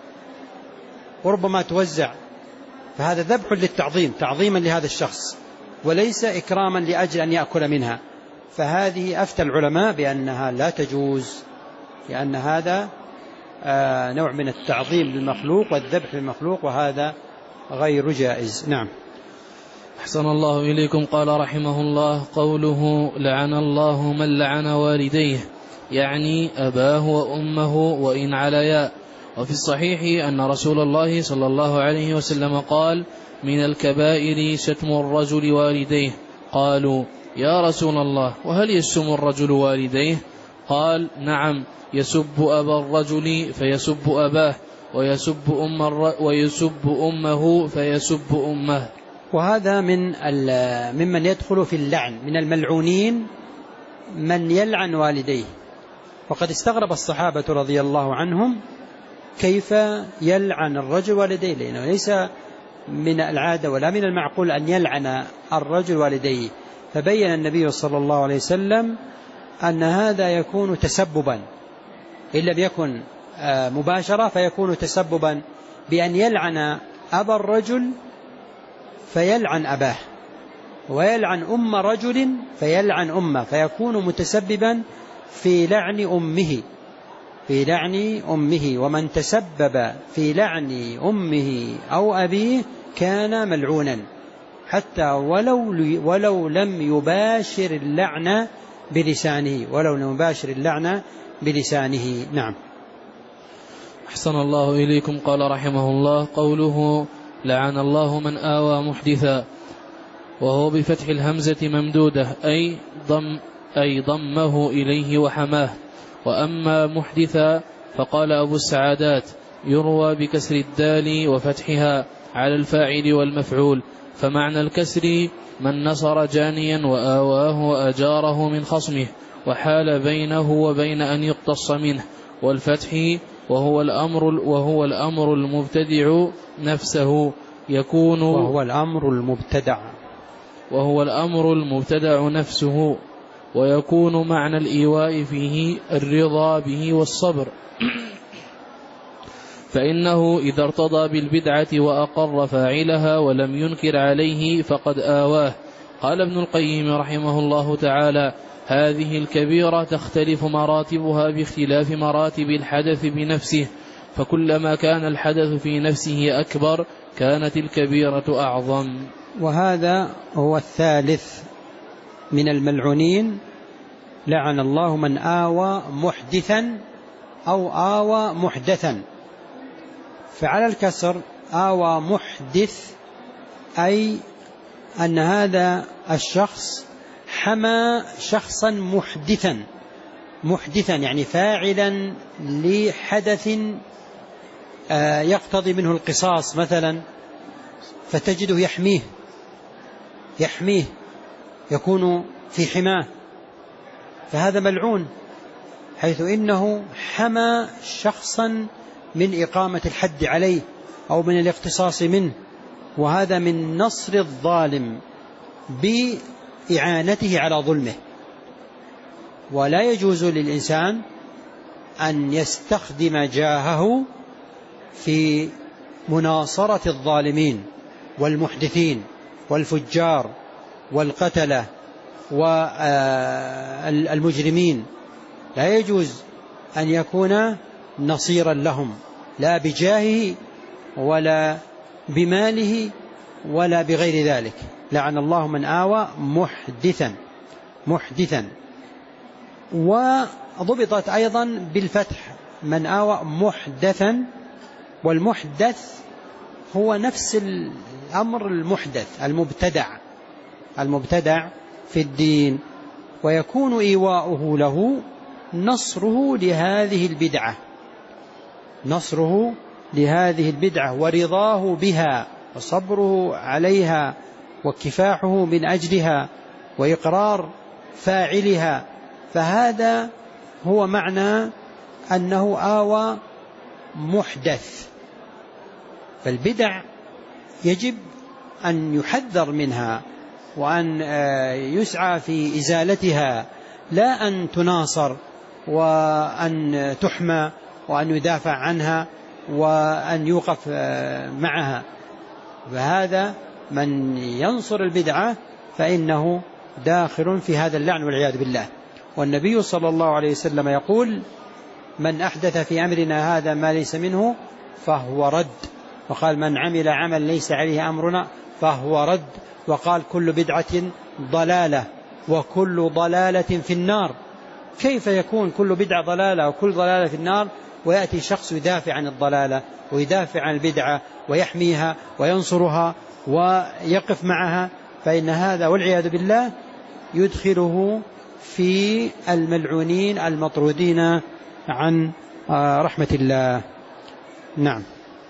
وربما توزع. فهذا ذبح للتعظيم، تعظيما لهذا الشخص. وليس إكراما لأجل أن يأكل منها. فهذه أفتى العلماء بأنها لا تجوز، لأن هذا نوع من التعظيم للمخلوق والذبح للمخلوق، وهذا غير جائز. نعم.
أحسن الله إليكم. قال رحمه الله: قوله لعن الله من لعن والديه، يعني أباه وأمه وإن عليا. وفي الصحيح أن رسول الله صلى الله عليه وسلم قال: من الكبائر شتم الرجل والديه. قالوا: يا رسول الله، وهل يشتم الرجل والديه؟ قال: نعم، يسب أبا الرجل فيسب أباه، ويسب, أم الر... ويسب أمه فيسب أمه.
وهذا من ممن يدخل في اللعن، من الملعونين من يلعن والديه. وقد استغرب الصحابة رضي الله عنهم كيف يلعن الرجل والديه، لأنه ليس من العادة ولا من المعقول أن يلعن الرجل والديه. فبين النبي صلى الله عليه وسلم أن هذا يكون تسببا، إن لم يكن مباشرة فيكون تسببا، بأن يلعن أبا الرجل فيلعن أباه، ويلعن أم رجل فيلعن أمه، فيكون متسببا في لعن أمه في لعن أمه ومن تسبب في لعن أمه أو أبيه كان ملعونا، حتى ولو, ولو لم يباشر اللعنة بلسانه ولو لم يباشر اللعنة بلسانه. نعم.
أحسن الله إليكم. قال رحمه الله: قوله لعن الله من آوى محدثا، وهو بفتح الهمزة ممدودة، أي ضم أي ضمه إليه وحماه. وأما محدثا فقال أبو السعادات: يروى بكسر الدال وفتحها على الفاعل والمفعول، فمعنى الكسر من نصر جانيا وآواه وأجاره من خصمه وحال بينه وبين أن يقتص منه، والفتح وهو الأمر وهو الأمر المبتدع نفسه يكون
وهو الأمر المبتدع
وهو الأمر المبتدع نفسه ويكون معنى الإيواء فيه الرضا به والصبر، فإنه إذا ارتضى بالبدعة وأقر فاعلها ولم ينكر عليه فقد آواه. قال ابن القيم رحمه الله تعالى: هذه الكبيرة تختلف مراتبها باختلاف مراتب الحدث بنفسه، فكلما كان الحدث في نفسه أكبر كانت الكبيرة أعظم.
وهذا هو الثالث من الملعونين: لعن الله من آوى محدثا أو آوى محدثا. فعلى الكسر آوى محدث، أي أن هذا الشخص حمى شخصا محدثا محدثا يعني فاعلا لحدث يقتضي منه القصاص مثلا، فتجده يحميه يحميه يكون في حماه، فهذا ملعون، حيث إنه حمى شخصا من إقامة الحد عليه أو من الاقتصاص منه، وهذا من نصر الظالم بإعانته على ظلمه. ولا يجوز للإنسان أن يستخدم جاهه في مناصرة الظالمين والمحدثين والفجار والقتلة والمجرمين، لا يجوز أن يكون نصيرا لهم، لا بجاهه ولا بماله ولا بغير ذلك. لعن الله من آوى محدثا محدثا. وضبطت أيضا بالفتح: من آوى محدثا، والمحدث هو نفس الأمر المحدث المبتدع المبتدع في الدين، ويكون إيواؤه له نصره لهذه البدعة نصره لهذه البدعة ورضاه بها وصبره عليها وكفاحه من أجلها وإقرار فاعلها. فهذا هو معنى أنه آوى محدث. فالبدع يجب أن يحذر منها وأن يسعى في إزالتها، لا أن تناصر وأن تحمى وأن يدافع عنها وأن يوقف معها. فهذا من ينصر البدعة فإنه داخل في هذا اللعن والعياذ بالله. والنبي صلى الله عليه وسلم يقول: من أحدث في أمرنا هذا ما ليس منه فهو رد. وقال: من عمل عمل ليس عليه أمرنا فهو رد. وقال: كل بدعة ضلالة وكل ضلالة في النار. كيف يكون كل بدعة ضلالة وكل ضلالة في النار، ويأتي شخص يدافع عن الضلالة ويدافع عن البدعة ويحميها وينصرها ويقف معها؟ فإن هذا والعياذ بالله يدخله في الملعونين المطرودين عن رحمة الله. نعم.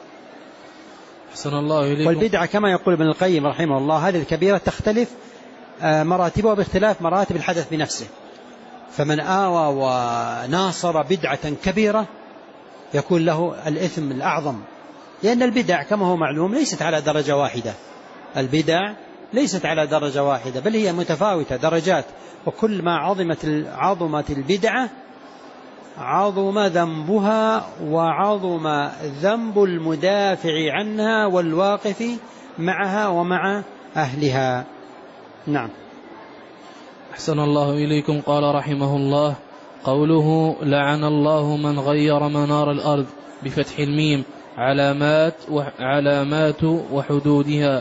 أحسن الله إليكم.
والبدعة كما يقول ابن القيم رحمه الله هذه الكبيرة تختلف مراتبها باختلاف مراتب الحدث بنفسه. فمن آوى وناصر بدعة كبيرة يكون له الإثم الأعظم، لأن البدع كما هو معلوم ليست على درجة واحدة. البدع ليست على درجة واحدة بل هي متفاوتة درجات، وكل ما عظمت عظمت البدعة عظم ذنبها وعظم ذنب المدافع عنها والواقف معها ومع أهلها. نعم.
أحسن الله إليكم. قال رحمه الله: قوله لعن الله من غير منار الأرض بفتح الميم علامات علامات وحدودها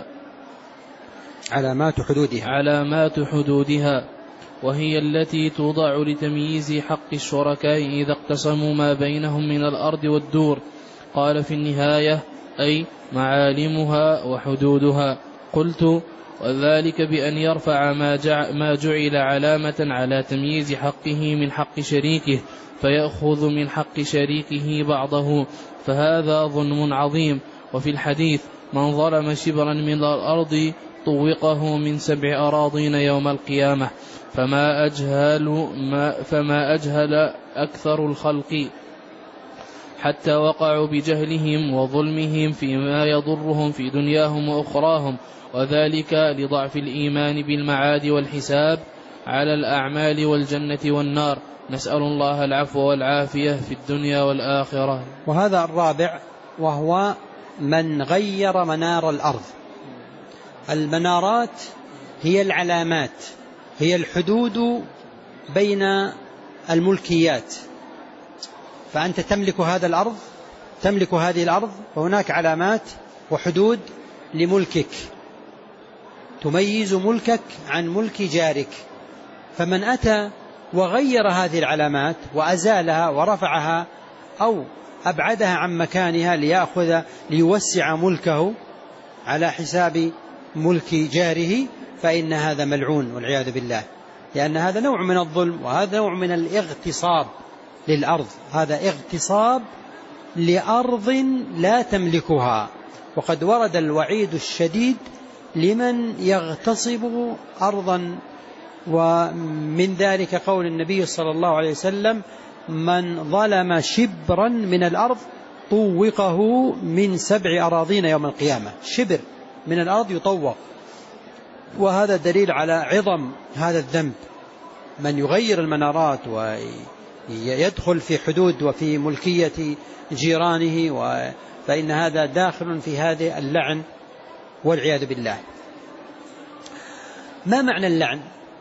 علامات حدودها
علامات حدودها وهي التي توضع لتمييز حق الشركاء إذا اقتسموا ما بينهم من الأرض والدور. قال في النهاية: أي معالمها وحدودها. قلت: وذلك بأن يرفع ما, جع ما جعل علامة على تمييز حقه من حق شريكه فيأخذ من حق شريكه بعضه، فهذا ظلم عظيم. وفي الحديث: من ظلم شبرا من الأرض طوقه من سبع أراضين يوم القيامة. فما أجهل, ما فما أجهل أكثر الخلق حتى وقعوا بجهلهم وظلمهم فيما يضرهم في دنياهم وأخراهم، وذلك لضعف الإيمان بالمعاد والحساب على الأعمال والجنة والنار. نسأل الله العفو والعافية في الدنيا والآخرة.
وهذا الرابع، وهو من غير منار الأرض. المنارات هي العلامات، هي الحدود بين الملكيات. فأنت تملك هذا الأرض، تملك هذه الأرض، وهناك علامات وحدود لملكك تميز ملكك عن ملك جارك. فمن أتى وغير هذه العلامات وأزالها ورفعها أو أبعدها عن مكانها ليأخذ ليوسع ملكه على حساب ملك جاره، فإن هذا ملعون والعياذ بالله، لأن هذا نوع من الظلم وهذا نوع من الاغتصاب للأرض. هذا اغتصاب لأرض لا تملكها. وقد ورد الوعيد الشديد لمن يغتصب أرضا، ومن ذلك قول النبي صلى الله عليه وسلم: من ظلم شبرا من الأرض طوقه من سبع أراضين يوم القيامة. شبر من الأرض يطوق، وهذا دليل على عظم هذا الذنب. من يغير المنارات ويدخل في حدود وفي ملكية جيرانه، فإن هذا داخل في هذا اللعن والعياذ بالله. ما معنى اللعن؟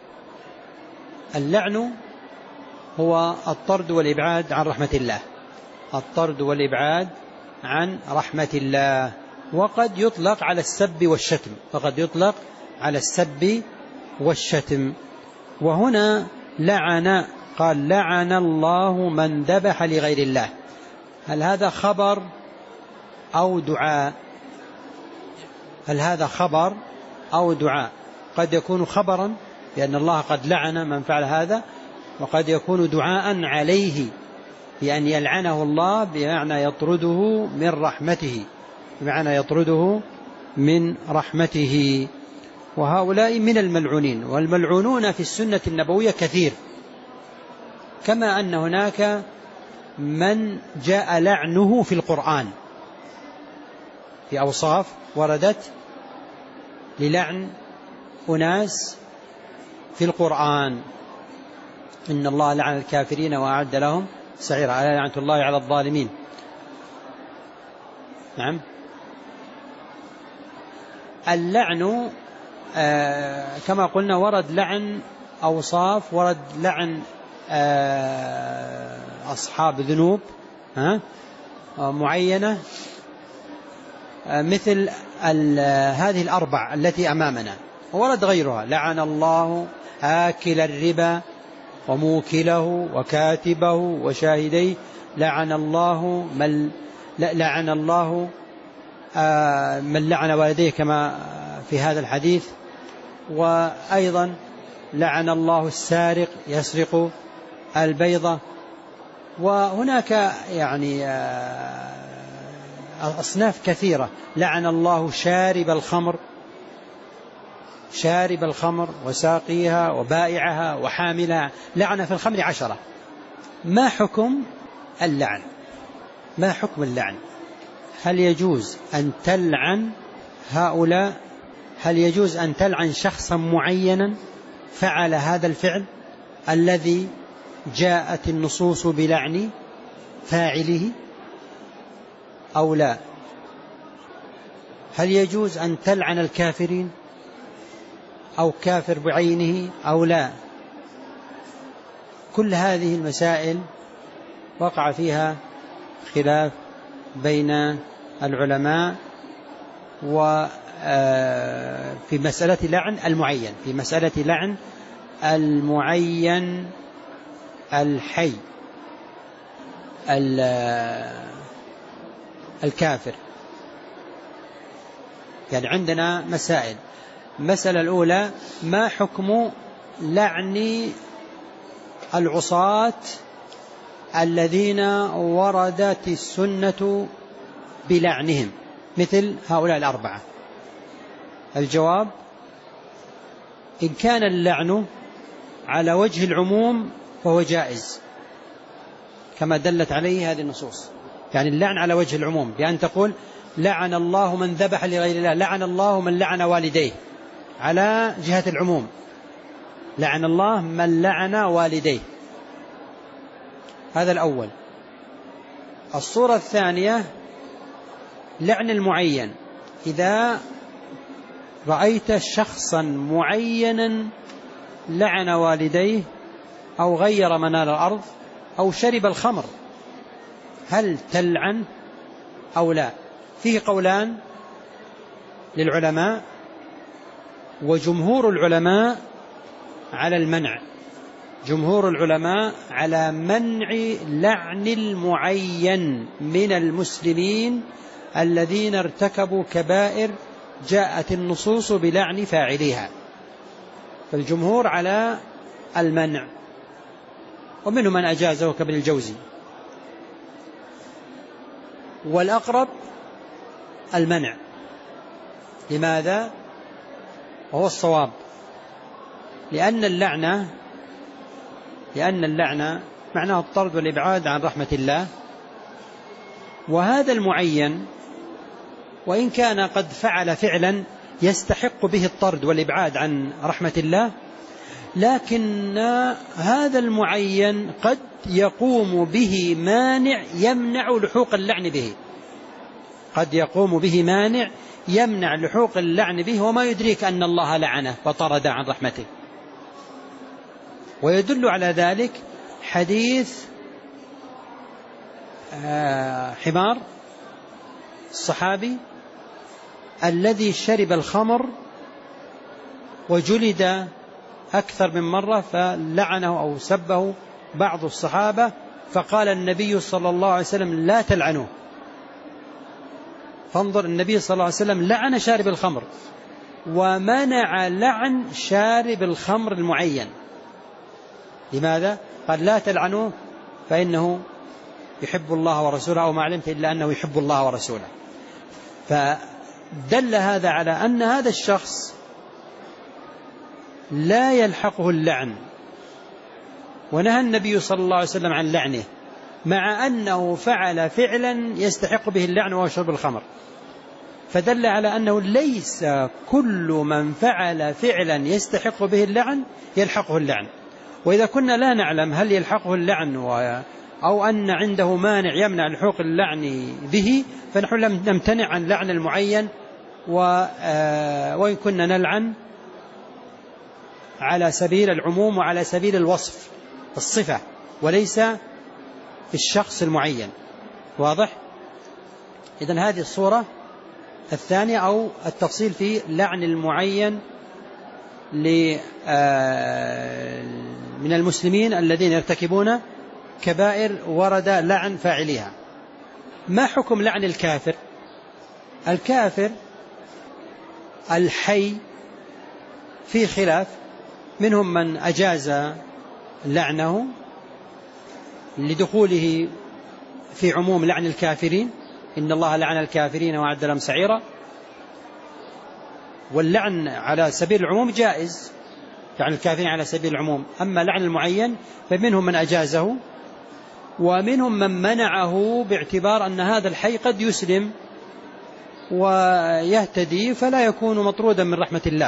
اللعن هو الطرد والإبعاد عن رحمة الله، الطرد والإبعاد عن رحمة الله. وقد يطلق على السب والشتم، وقد يطلق على السب والشتم. وهنا لعن، قال: لعن الله من ذبح لغير الله. هل هذا خبر أو دعاء؟ هل هذا خبر أو دعاء؟ قد يكون خبرا لأن الله قد لعن من فعل هذا، وقد يكون دعاء عليه بأن يلعنه الله بمعنى يطرده من رحمته، بمعنى يطرده من رحمته. وهؤلاء من الملعونين، والملعونون في السنة النبوية كثير، كما أن هناك من جاء لعنه في القرآن في أوصاف وردت للعن أناس في القرآن: إن الله لعن الكافرين وأعد لهم سعيرا، على لعنة الله على الظالمين. نعم. اللعن آه كما قلنا ورد لعن أوصاف، ورد لعن آه أصحاب ذنوب ها معينة، آه مثل هذه الأربع التي أمامنا، ورد غيرها: لعن الله آكل الربا وموكله وكاتبه وشاهديه، لعن الله من لعن الله آه من لعن والديه كما في هذا الحديث، وأيضا لعن الله السارق يسرق البيضة. وهناك يعني أصناف كثيرة: لعن الله شارب الخمر، شارب الخمر وساقيها وبائعها وحاملها، لعن في الخمر عشرة. ما حكم اللعن؟ ما حكم اللعن؟ هل يجوز أن تلعن هؤلاء؟ هل يجوز أن تلعن شخصا معينا فعل هذا الفعل الذي جاءت النصوص بلعن فاعله أو لا؟ هل يجوز أن تلعن الكافرين أو كافر بعينه أو لا؟ كل هذه المسائل وقع فيها خلاف بين العلماء، وفي مسألة لعن المعين، في مسألة لعن المعين الحي الكافر. يعني عندنا مسائل: المسألة الأولى: ما حكم لعن العصاة الذين وردت السنة بلعنهم مثل هؤلاء الأربعة؟ الجواب: إن كان اللعن على وجه العموم فهو جائز كما دلت عليه هذه النصوص. يعني اللعن على وجه العموم، بأن تقول لعن الله من ذبح لغير الله، لعن الله من لعن والديه، على جهة العموم، لعن الله من لعن والديه. هذا الأول. الصورة الثانية: لعن المعين، إذا رأيت شخصا معينا لعن والديه أو غير منار الأرض أو شرب الخمر، هل تلعن أو لا؟ فيه قولان للعلماء، وجمهور العلماء على المنع، جمهور العلماء على منع لعن المعين من المسلمين الذين ارتكبوا كبائر جاءت النصوص بلعن فاعليها، فالجمهور على المنع، ومنهم من أجازه كابن الجوزي. والأقرب المنع. لماذا؟ وهو الصواب: لأن اللعنة لأن اللعنة معناه الطرد والإبعاد عن رحمة الله، وهذا المعين وإن كان قد فعل فعلا يستحق به الطرد والإبعاد عن رحمة الله، لكن هذا المعين قد يقوم به مانع يمنع لحوق اللعن به، قد يقوم به مانع يمنع لحوق اللعن به، وما يدريك أن الله لعنه وطرد عن رحمته. ويدل على ذلك حديث حمار الصحابي الذي شرب الخمر وجلد أكثر من مرة، فلعنه أو سبه بعض الصحابة، فقال النبي صلى الله عليه وسلم: لا تلعنوه. فانظر، النبي صلى الله عليه وسلم لعن شارب الخمر ومنع لعن شارب الخمر المعين. لماذا؟ قال: لا تلعنوه فإنه يحب الله ورسوله، أو ما علمت إلا أنه يحب الله ورسوله. فدل هذا على أن هذا الشخص لا يلحقه اللعن، ونهى النبي صلى الله عليه وسلم عن لعنه، مع أنه فعل فعلا يستحق به اللعن وهو شرب الخمر. فدل على أنه ليس كل من فعل فعلا يستحق به اللعن يلحقه اللعن. وإذا كنا لا نعلم هل يلحقه اللعن أو أن عنده مانع يمنع لحوق اللعن به، فنحن لم نمتنع عن لعن المعين، وإن كنا نلعن على سبيل العموم وعلى سبيل الوصف الصفة وليس في الشخص المعين. واضح؟ إذن هذه الصورة الثانية أو التفصيل في لعن المعين من المسلمين الذين يرتكبون كبائر ورد لعن فاعليها. ما حكم لعن الكافر؟ الكافر الحي في خلاف، منهم من أجاز لعنه لدخوله في عموم لعن الكافرين، إن الله لعن الكافرين وأعد لهم سعيرا، واللعن على سبيل العموم جائز، لعن الكافرين على سبيل العموم. أما لعن المعين فمنهم من أجازه ومنهم من منعه باعتبار أن هذا الحي قد يسلم ويهتدي فلا يكون مطرودا من رحمة الله.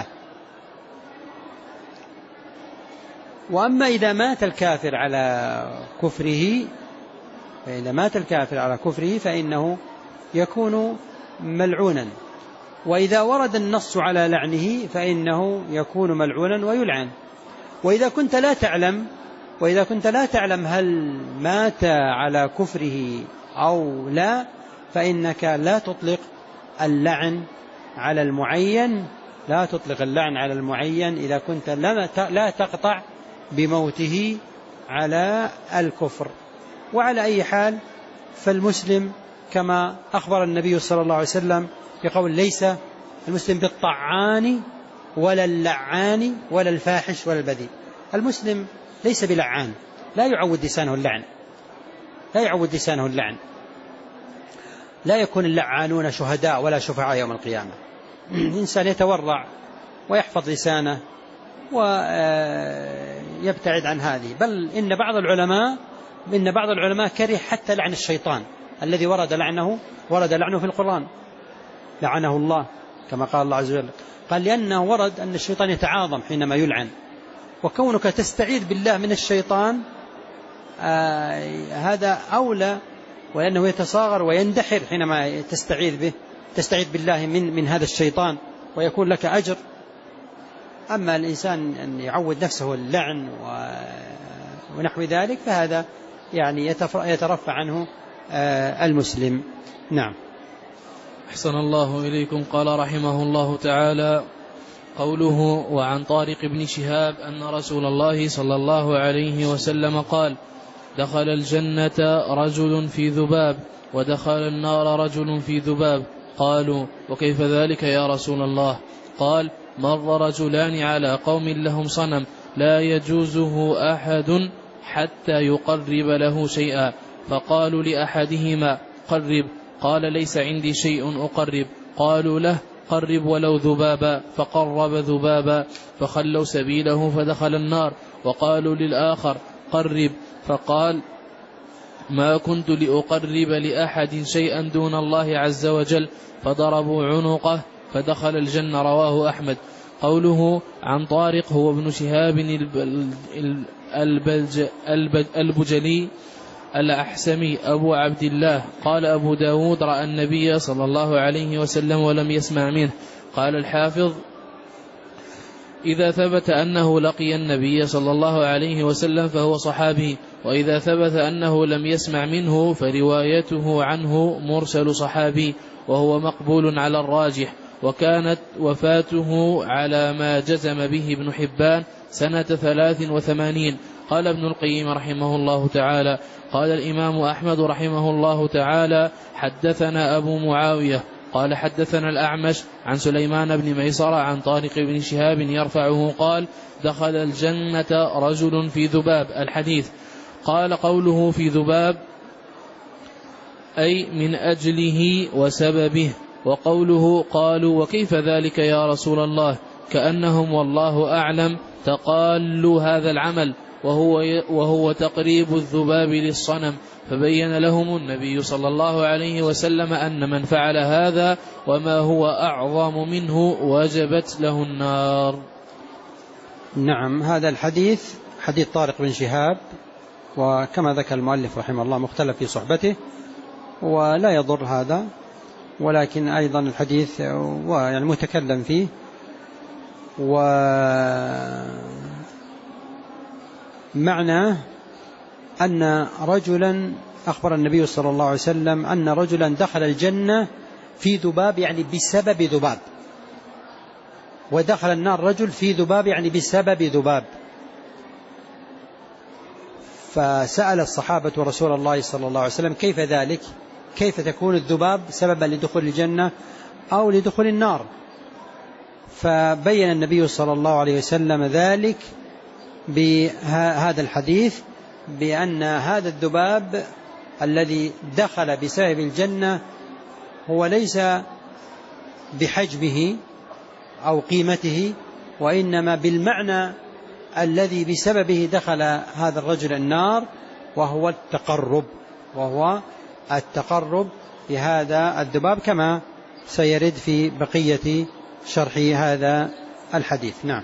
وأما إذا مات الكافر على كفره فإذا مات الكافر على كفره فإنه يكون ملعونا، وإذا ورد النص على لعنه فإنه يكون ملعونا ويلعن. وإذا كنت لا تعلم وإذا كنت لا تعلم هل مات على كفره أو لا فإنك لا تطلق اللعن على المعين لا تطلق اللعن على المعين إذا كنت لا تقطع بموته على الكفر. وعلى أي حال فالمسلم كما أخبر النبي صلى الله عليه وسلم يقول ليس المسلم بالطعان ولا اللعان ولا الفاحش ولا البذيء. المسلم ليس بلعان، لا يعود لسانه اللعن لا يعود لسانه اللعن لا يكون اللعانون شهداء ولا شفعاء يوم القيامة. الإنسان يتورع ويحفظ لسانه ويبتعد عن هذه. بل إن بعض العلماء إن بعض العلماء كره حتى لعن الشيطان الذي ورد لعنه ورد لعنه في القرآن، لعنه الله كما قال الله عز وجل، قال لأنه ورد أن الشيطان يتعاظم حينما يلعن، وكونك تستعيذ بالله من الشيطان آه هذا أولى، ولأنه يتصاغر ويندحر حينما تستعيذ به تستعيذ بالله من من هذا الشيطان ويكون لك أجر. أما الإنسان أن يعود نفسه اللعن ونحو ذلك فهذا يعني يترفع عنه آه المسلم. نعم.
أحسن الله إليكم. قال رحمه الله تعالى: قوله: وعن طارق بن شهاب أن رسول الله صلى الله عليه وسلم قال: دخل الجنة رجل في ذباب ودخل النار رجل في ذباب. قالوا: وكيف ذلك يا رسول الله؟ قال: مر رجلان على قوم لهم صنم لا يجوزه أحد حتى يقرب له شيئا، فقالوا لأحدهما: قرب. قال: ليس عندي شيء أقرب. قالوا له: قرب ولو ذبابا، فقرب ذبابا، فخلوا سبيله فدخل النار. وقالوا للآخر: قرب، فقال: ما كنت لأقرب لأحد شيئا دون الله عز وجل، فضربوا عنقه فدخل الجنة. رواه أحمد. قوله عن طارق هو ابن شهاب البجلي الأحسمي أبو عبد الله. قال أبو داود: رأى النبي صلى الله عليه وسلم ولم يسمع منه. قال الحافظ: إذا ثبت أنه لقي النبي صلى الله عليه وسلم فهو صحابي، وإذا ثبت أنه لم يسمع منه فروايته عنه مرسل صحابي، وهو مقبول على الراجح. وكانت وفاته على ما جزم به ابن حبان سنة ثلاث وثمانين. قال ابن القيم رحمه الله تعالى: قال الإمام أحمد رحمه الله تعالى: حدثنا أبو معاوية قال حدثنا الأعمش عن سليمان بن ميسرة عن طارق بن شهاب يرفعه قال: دخل الجنة رجل في ذباب. الحديث. قال: قوله في ذباب أي من أجله وسببه. وقوله: قالوا: وكيف ذلك يا رسول الله؟ كأنهم والله أعلم تقالوا هذا العمل، وهو, وهو تقريب الذباب للصنم. فبين لهم النبي صلى الله عليه وسلم أن من فعل هذا وما هو أعظم منه وجبت له النار.
نعم. هذا الحديث حديث طارق بن شهاب، وكما ذكر المؤلف رحمه الله مختلف في صحبته، ولا يضر هذا، ولكن أيضا الحديث يعني متكلم فيه ومعنى أن رجلا أخبر النبي صلى الله عليه وسلم أن رجلا دخل الجنة في ذباب، يعني بسبب ذباب، ودخل النار رجل في ذباب، يعني بسبب ذباب. فسأل الصحابة رسول الله صلى الله عليه وسلم كيف ذلك؟ كيف تكون الذباب سببا لدخول الجنة أو لدخول النار؟ فبين النبي صلى الله عليه وسلم ذلك بهذا الحديث، بأن هذا الذباب الذي دخل بسبب الجنة هو ليس بحجمه أو قيمته، وإنما بالمعنى الذي بسببه دخل هذا الرجل النار، وهو التقرب وهو التقرب بهذا الذباب، كما سيرد في بقية شرح هذا الحديث. نعم.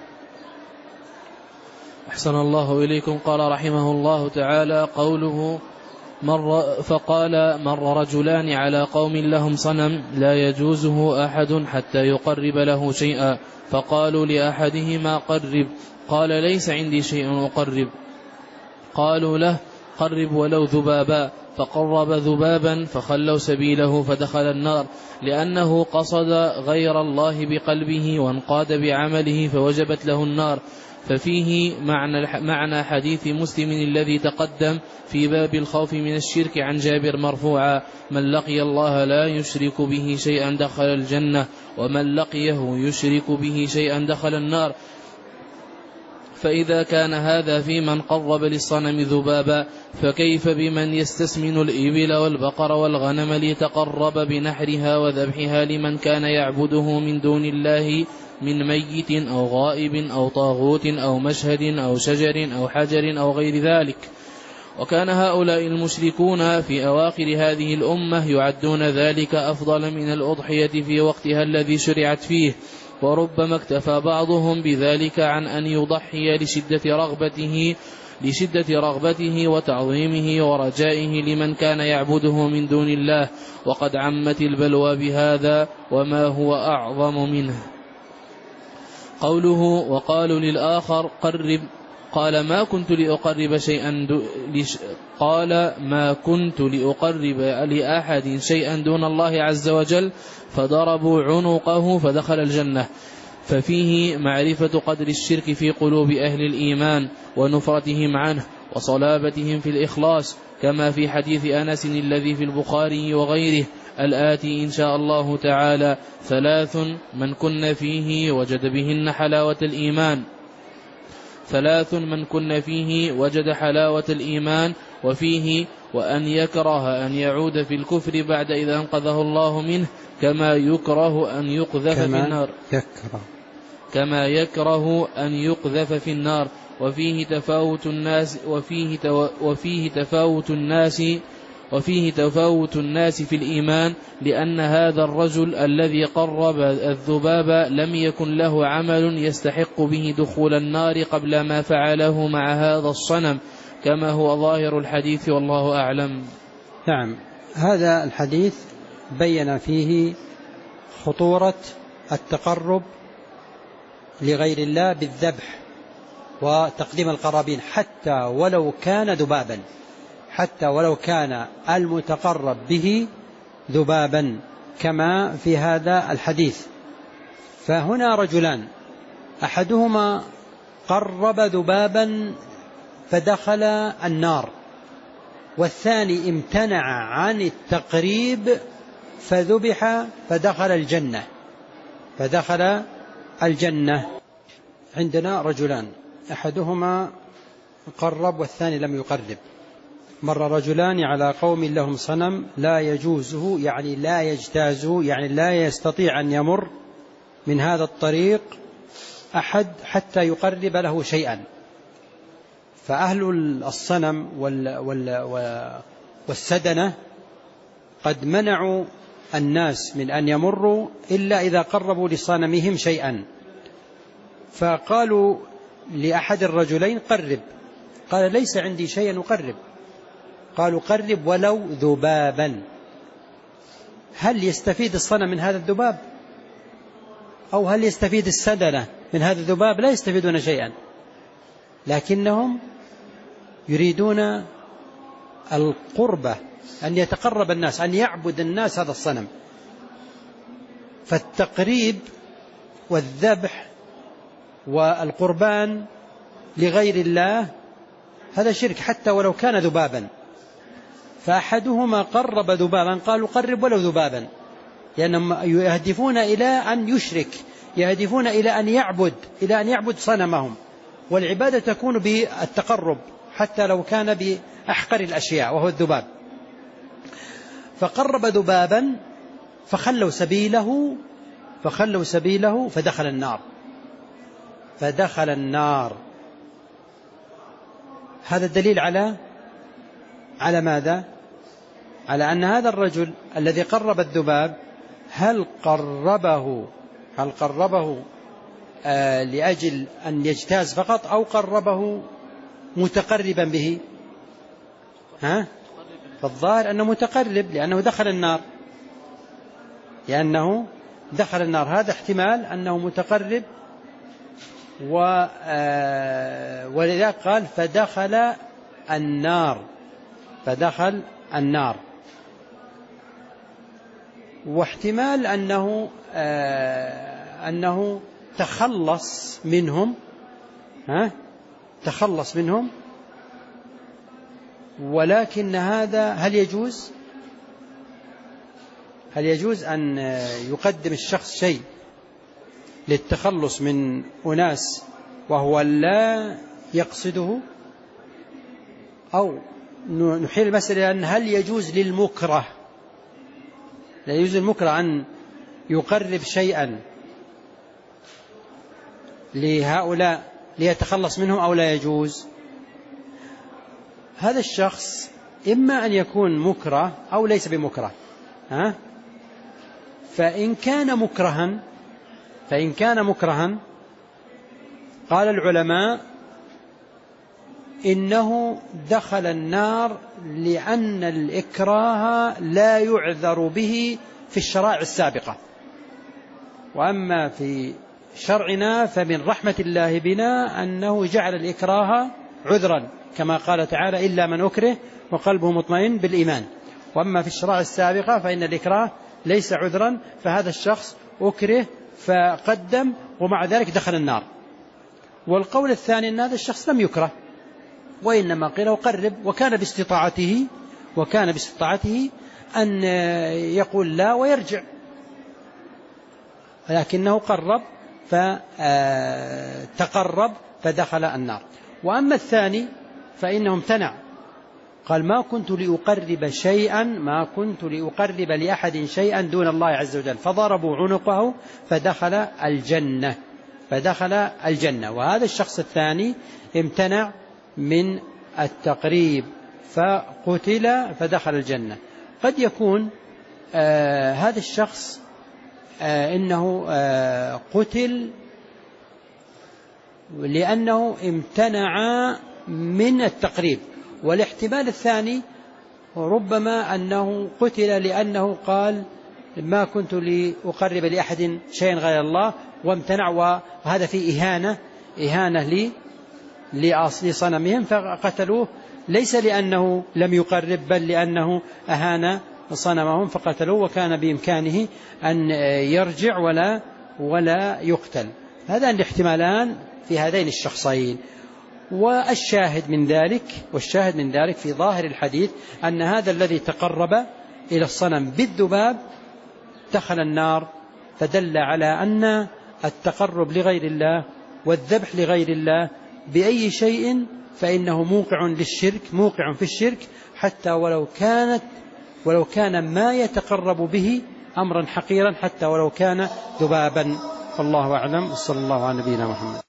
أحسن الله إليكم. قال رحمه الله تعالى: قوله مر فقال مر رجلان على قوم لهم صنم لا يجوزه أحد حتى يقرب له شيئا، فقالوا لأحدهما قرب، قال ليس عندي شيء أقرب. قالوا له قرب ولو ذبابا، فقرب ذبابا فخلوا سبيله فدخل النار، لأنه قصد غير الله بقلبه وانقاد بعمله فوجبت له النار. ففيه معنى, معنى حديث مسلم الذي تقدم في باب الخوف من الشرك عن جابر مرفوعا: من لقي الله لا يشرك به شيئا دخل الجنة، ومن لقيه يشرك به شيئا دخل النار. فإذا كان هذا في من قرب للصنم ذبابا، فكيف بمن يستسمن الإبل والبقر والغنم ليتقرب بنحرها وذبحها لمن كان يعبده من دون الله من ميت أو غائب أو طاغوت أو مشهد أو شجر أو حجر أو غير ذلك. وكان هؤلاء المشركون في أواخر هذه الأمة يعدون ذلك أفضل من الأضحية في وقتها الذي شرعت فيه، وربما اكتفى بعضهم بذلك عن أن يضحي لشدة رغبته لشدة رغبته وتعظيمه ورجائه لمن كان يعبده من دون الله، وقد عمت البلوى بهذا وما هو أعظم منه. قوله وقالوا للآخر قرب، قال ما كنت لأقرب شيئا لش قال ما كنت لأقرب لأحد شيئا دون الله عز وجل، فضربوا عنقه فدخل الجنة. ففيه معرفة قدر الشرك في قلوب أهل الإيمان ونفرتهم عنه وصلابتهم في الإخلاص، كما في حديث أنس الذي في البخاري وغيره الآتي إن شاء الله تعالى: ثلاث من كن فيه وجد بهن حلاوة الإيمان ثلاث من كن فيه وجد حلاوة الإيمان وفيه وأن يكره أن يعود في الكفر بعد إذا أنقذه الله منه، كما يكره أن يقذف في النار
يكره
كما يكره أن يقذف في النار. وفيه تفاوت الناس وفيه تو وفيه تفاوت الناس وفيه تفاوت الناس في الإيمان، لأن هذا الرجل الذي قرب الذباب لم يكن له عمل يستحق به دخول النار قبل ما فعله مع هذا الصنم، كما هو ظاهر الحديث والله أعلم.
نعم. هذا الحديث بين فيه خطورة التقرب لغير الله بالذبح وتقديم القرابين، حتى ولو كان ذبابا حتى ولو كان المتقرب به ذبابا، كما في هذا الحديث. فهنا رجلان، أحدهما قرب ذبابا فدخل النار، والثاني امتنع عن التقريب فذبح فدخل الجنة فدخل الجنة. عندنا رجلان، أحدهما قرب والثاني لم يقرب. مر رجلان على قوم لهم صنم لا يجوزه، يعني لا يجتازه، يعني لا يستطيع أن يمر من هذا الطريق أحد حتى يقرب له شيئا. فأهل الصنم والسدنة قد منعوا الناس من أن يمروا إلا إذا قربوا لصنمهم شيئا، فقالوا لأحد الرجلين قرب، قال ليس عندي شيء أقرب. قالوا قرب ولو ذبابا. هل يستفيد الصنم من هذا الذباب؟ أو هل يستفيد السدنة من هذا الذباب؟ لا يستفيدون شيئا، لكنهم يريدون القربة، أن يتقرب الناس، أن يعبد الناس هذا الصنم. فالتقريب والذبح والقربان لغير الله هذا شرك حتى ولو كان ذبابا. فأحدهما قرب ذبابا، قالوا قرب ولو ذبابا، لأنهم يهدفون إلى أن يشرك، يهدفون إلى أن يعبد إلى أن يعبد صنمهم. والعبادة تكون بالتقرب حتى لو كان بأحقر الأشياء وهو الذباب. فقرب ذبابا فخلوا سبيله فخلوا سبيله فدخل النار فدخل النار هذا الدليل على على ماذا؟ على أن هذا الرجل الذي قرب الذباب هل قربه هل قربه آه لأجل أن يجتاز فقط، أو قربه متقربا به؟ ها؟ فالظاهر أنه متقرب، لأنه دخل النار لأنه دخل النار هذا احتمال أنه متقرب. ولذلك قال فدخل النار فدخل النار واحتمال أنه أنه تخلص منهم ها تخلص منهم ولكن هذا هل يجوز هل يجوز أن يقدم الشخص شيء للتخلص من أناس وهو لا يقصده؟ أو نحيل المسألة أن هل يجوز للمكره لا يجوز المكره أن يقرب شيئا لهؤلاء ليتخلص منهم أو لا يجوز؟ هذا الشخص إما أن يكون مكره أو ليس بمكره ها؟ فإن كان مكرها فإن كان مكرها قال العلماء إنه دخل النار لأن الإكراه لا يعذر به في الشرائع السابقة، وأما في شرعنا فمن رحمة الله بنا أنه جعل الإكراه عذرا كما قال تعالى إلا من أكره وقلبه مطمئن بالإيمان. وأما في الشرائع السابقة فإن الإكراه ليس عذرا، فهذا الشخص أكره فقدم ومع ذلك دخل النار. والقول الثاني أن هذا الشخص لم يكره وإنما قيل وقرب، وكان باستطاعته وكان باستطاعته أن يقول لا ويرجع، لكنه قرب فتقرب فدخل النار. وأما الثاني فإنه امتنع، قال ما كنت لأقرب شيئا ما كنت لأقرب لأحد شيئا دون الله عز وجل، فضربوا عنقه فدخل الجنة فدخل الجنة. وهذا الشخص الثاني امتنع من التقريب فقتل فدخل الجنة. قد يكون آه هذا الشخص آه إنه آه قتل لأنه امتنع من التقريب، والاحتمال الثاني ربما أنه قتل لأنه قال ما كنت لأقرب لأحد شيئا غير الله وامتنع، وهذا فيه إهانة إهانة لي لأصل صنمهم فقتلوه، ليس لأنه لم يقرب بل لأنه أهان صنمهم فقتلوه، وكان بإمكانه أن يرجع ولا ولا يقتل. هذان الاحتمالان في هذين الشخصين. والشاهد من ذلك والشاهد من ذلك في ظاهر الحديث أن هذا الذي تقرب إلى الصنم بالذباب دخل النار، فدل على أن التقرب لغير الله والذبح لغير الله بأي شيء فإنه موقع للشرك موقع في الشرك، حتى ولو كانت ولو كان ما يتقرب به أمرا حقيرا، حتى ولو كان ذبابا. فالله أعلم، صلى الله على نبينا محمد.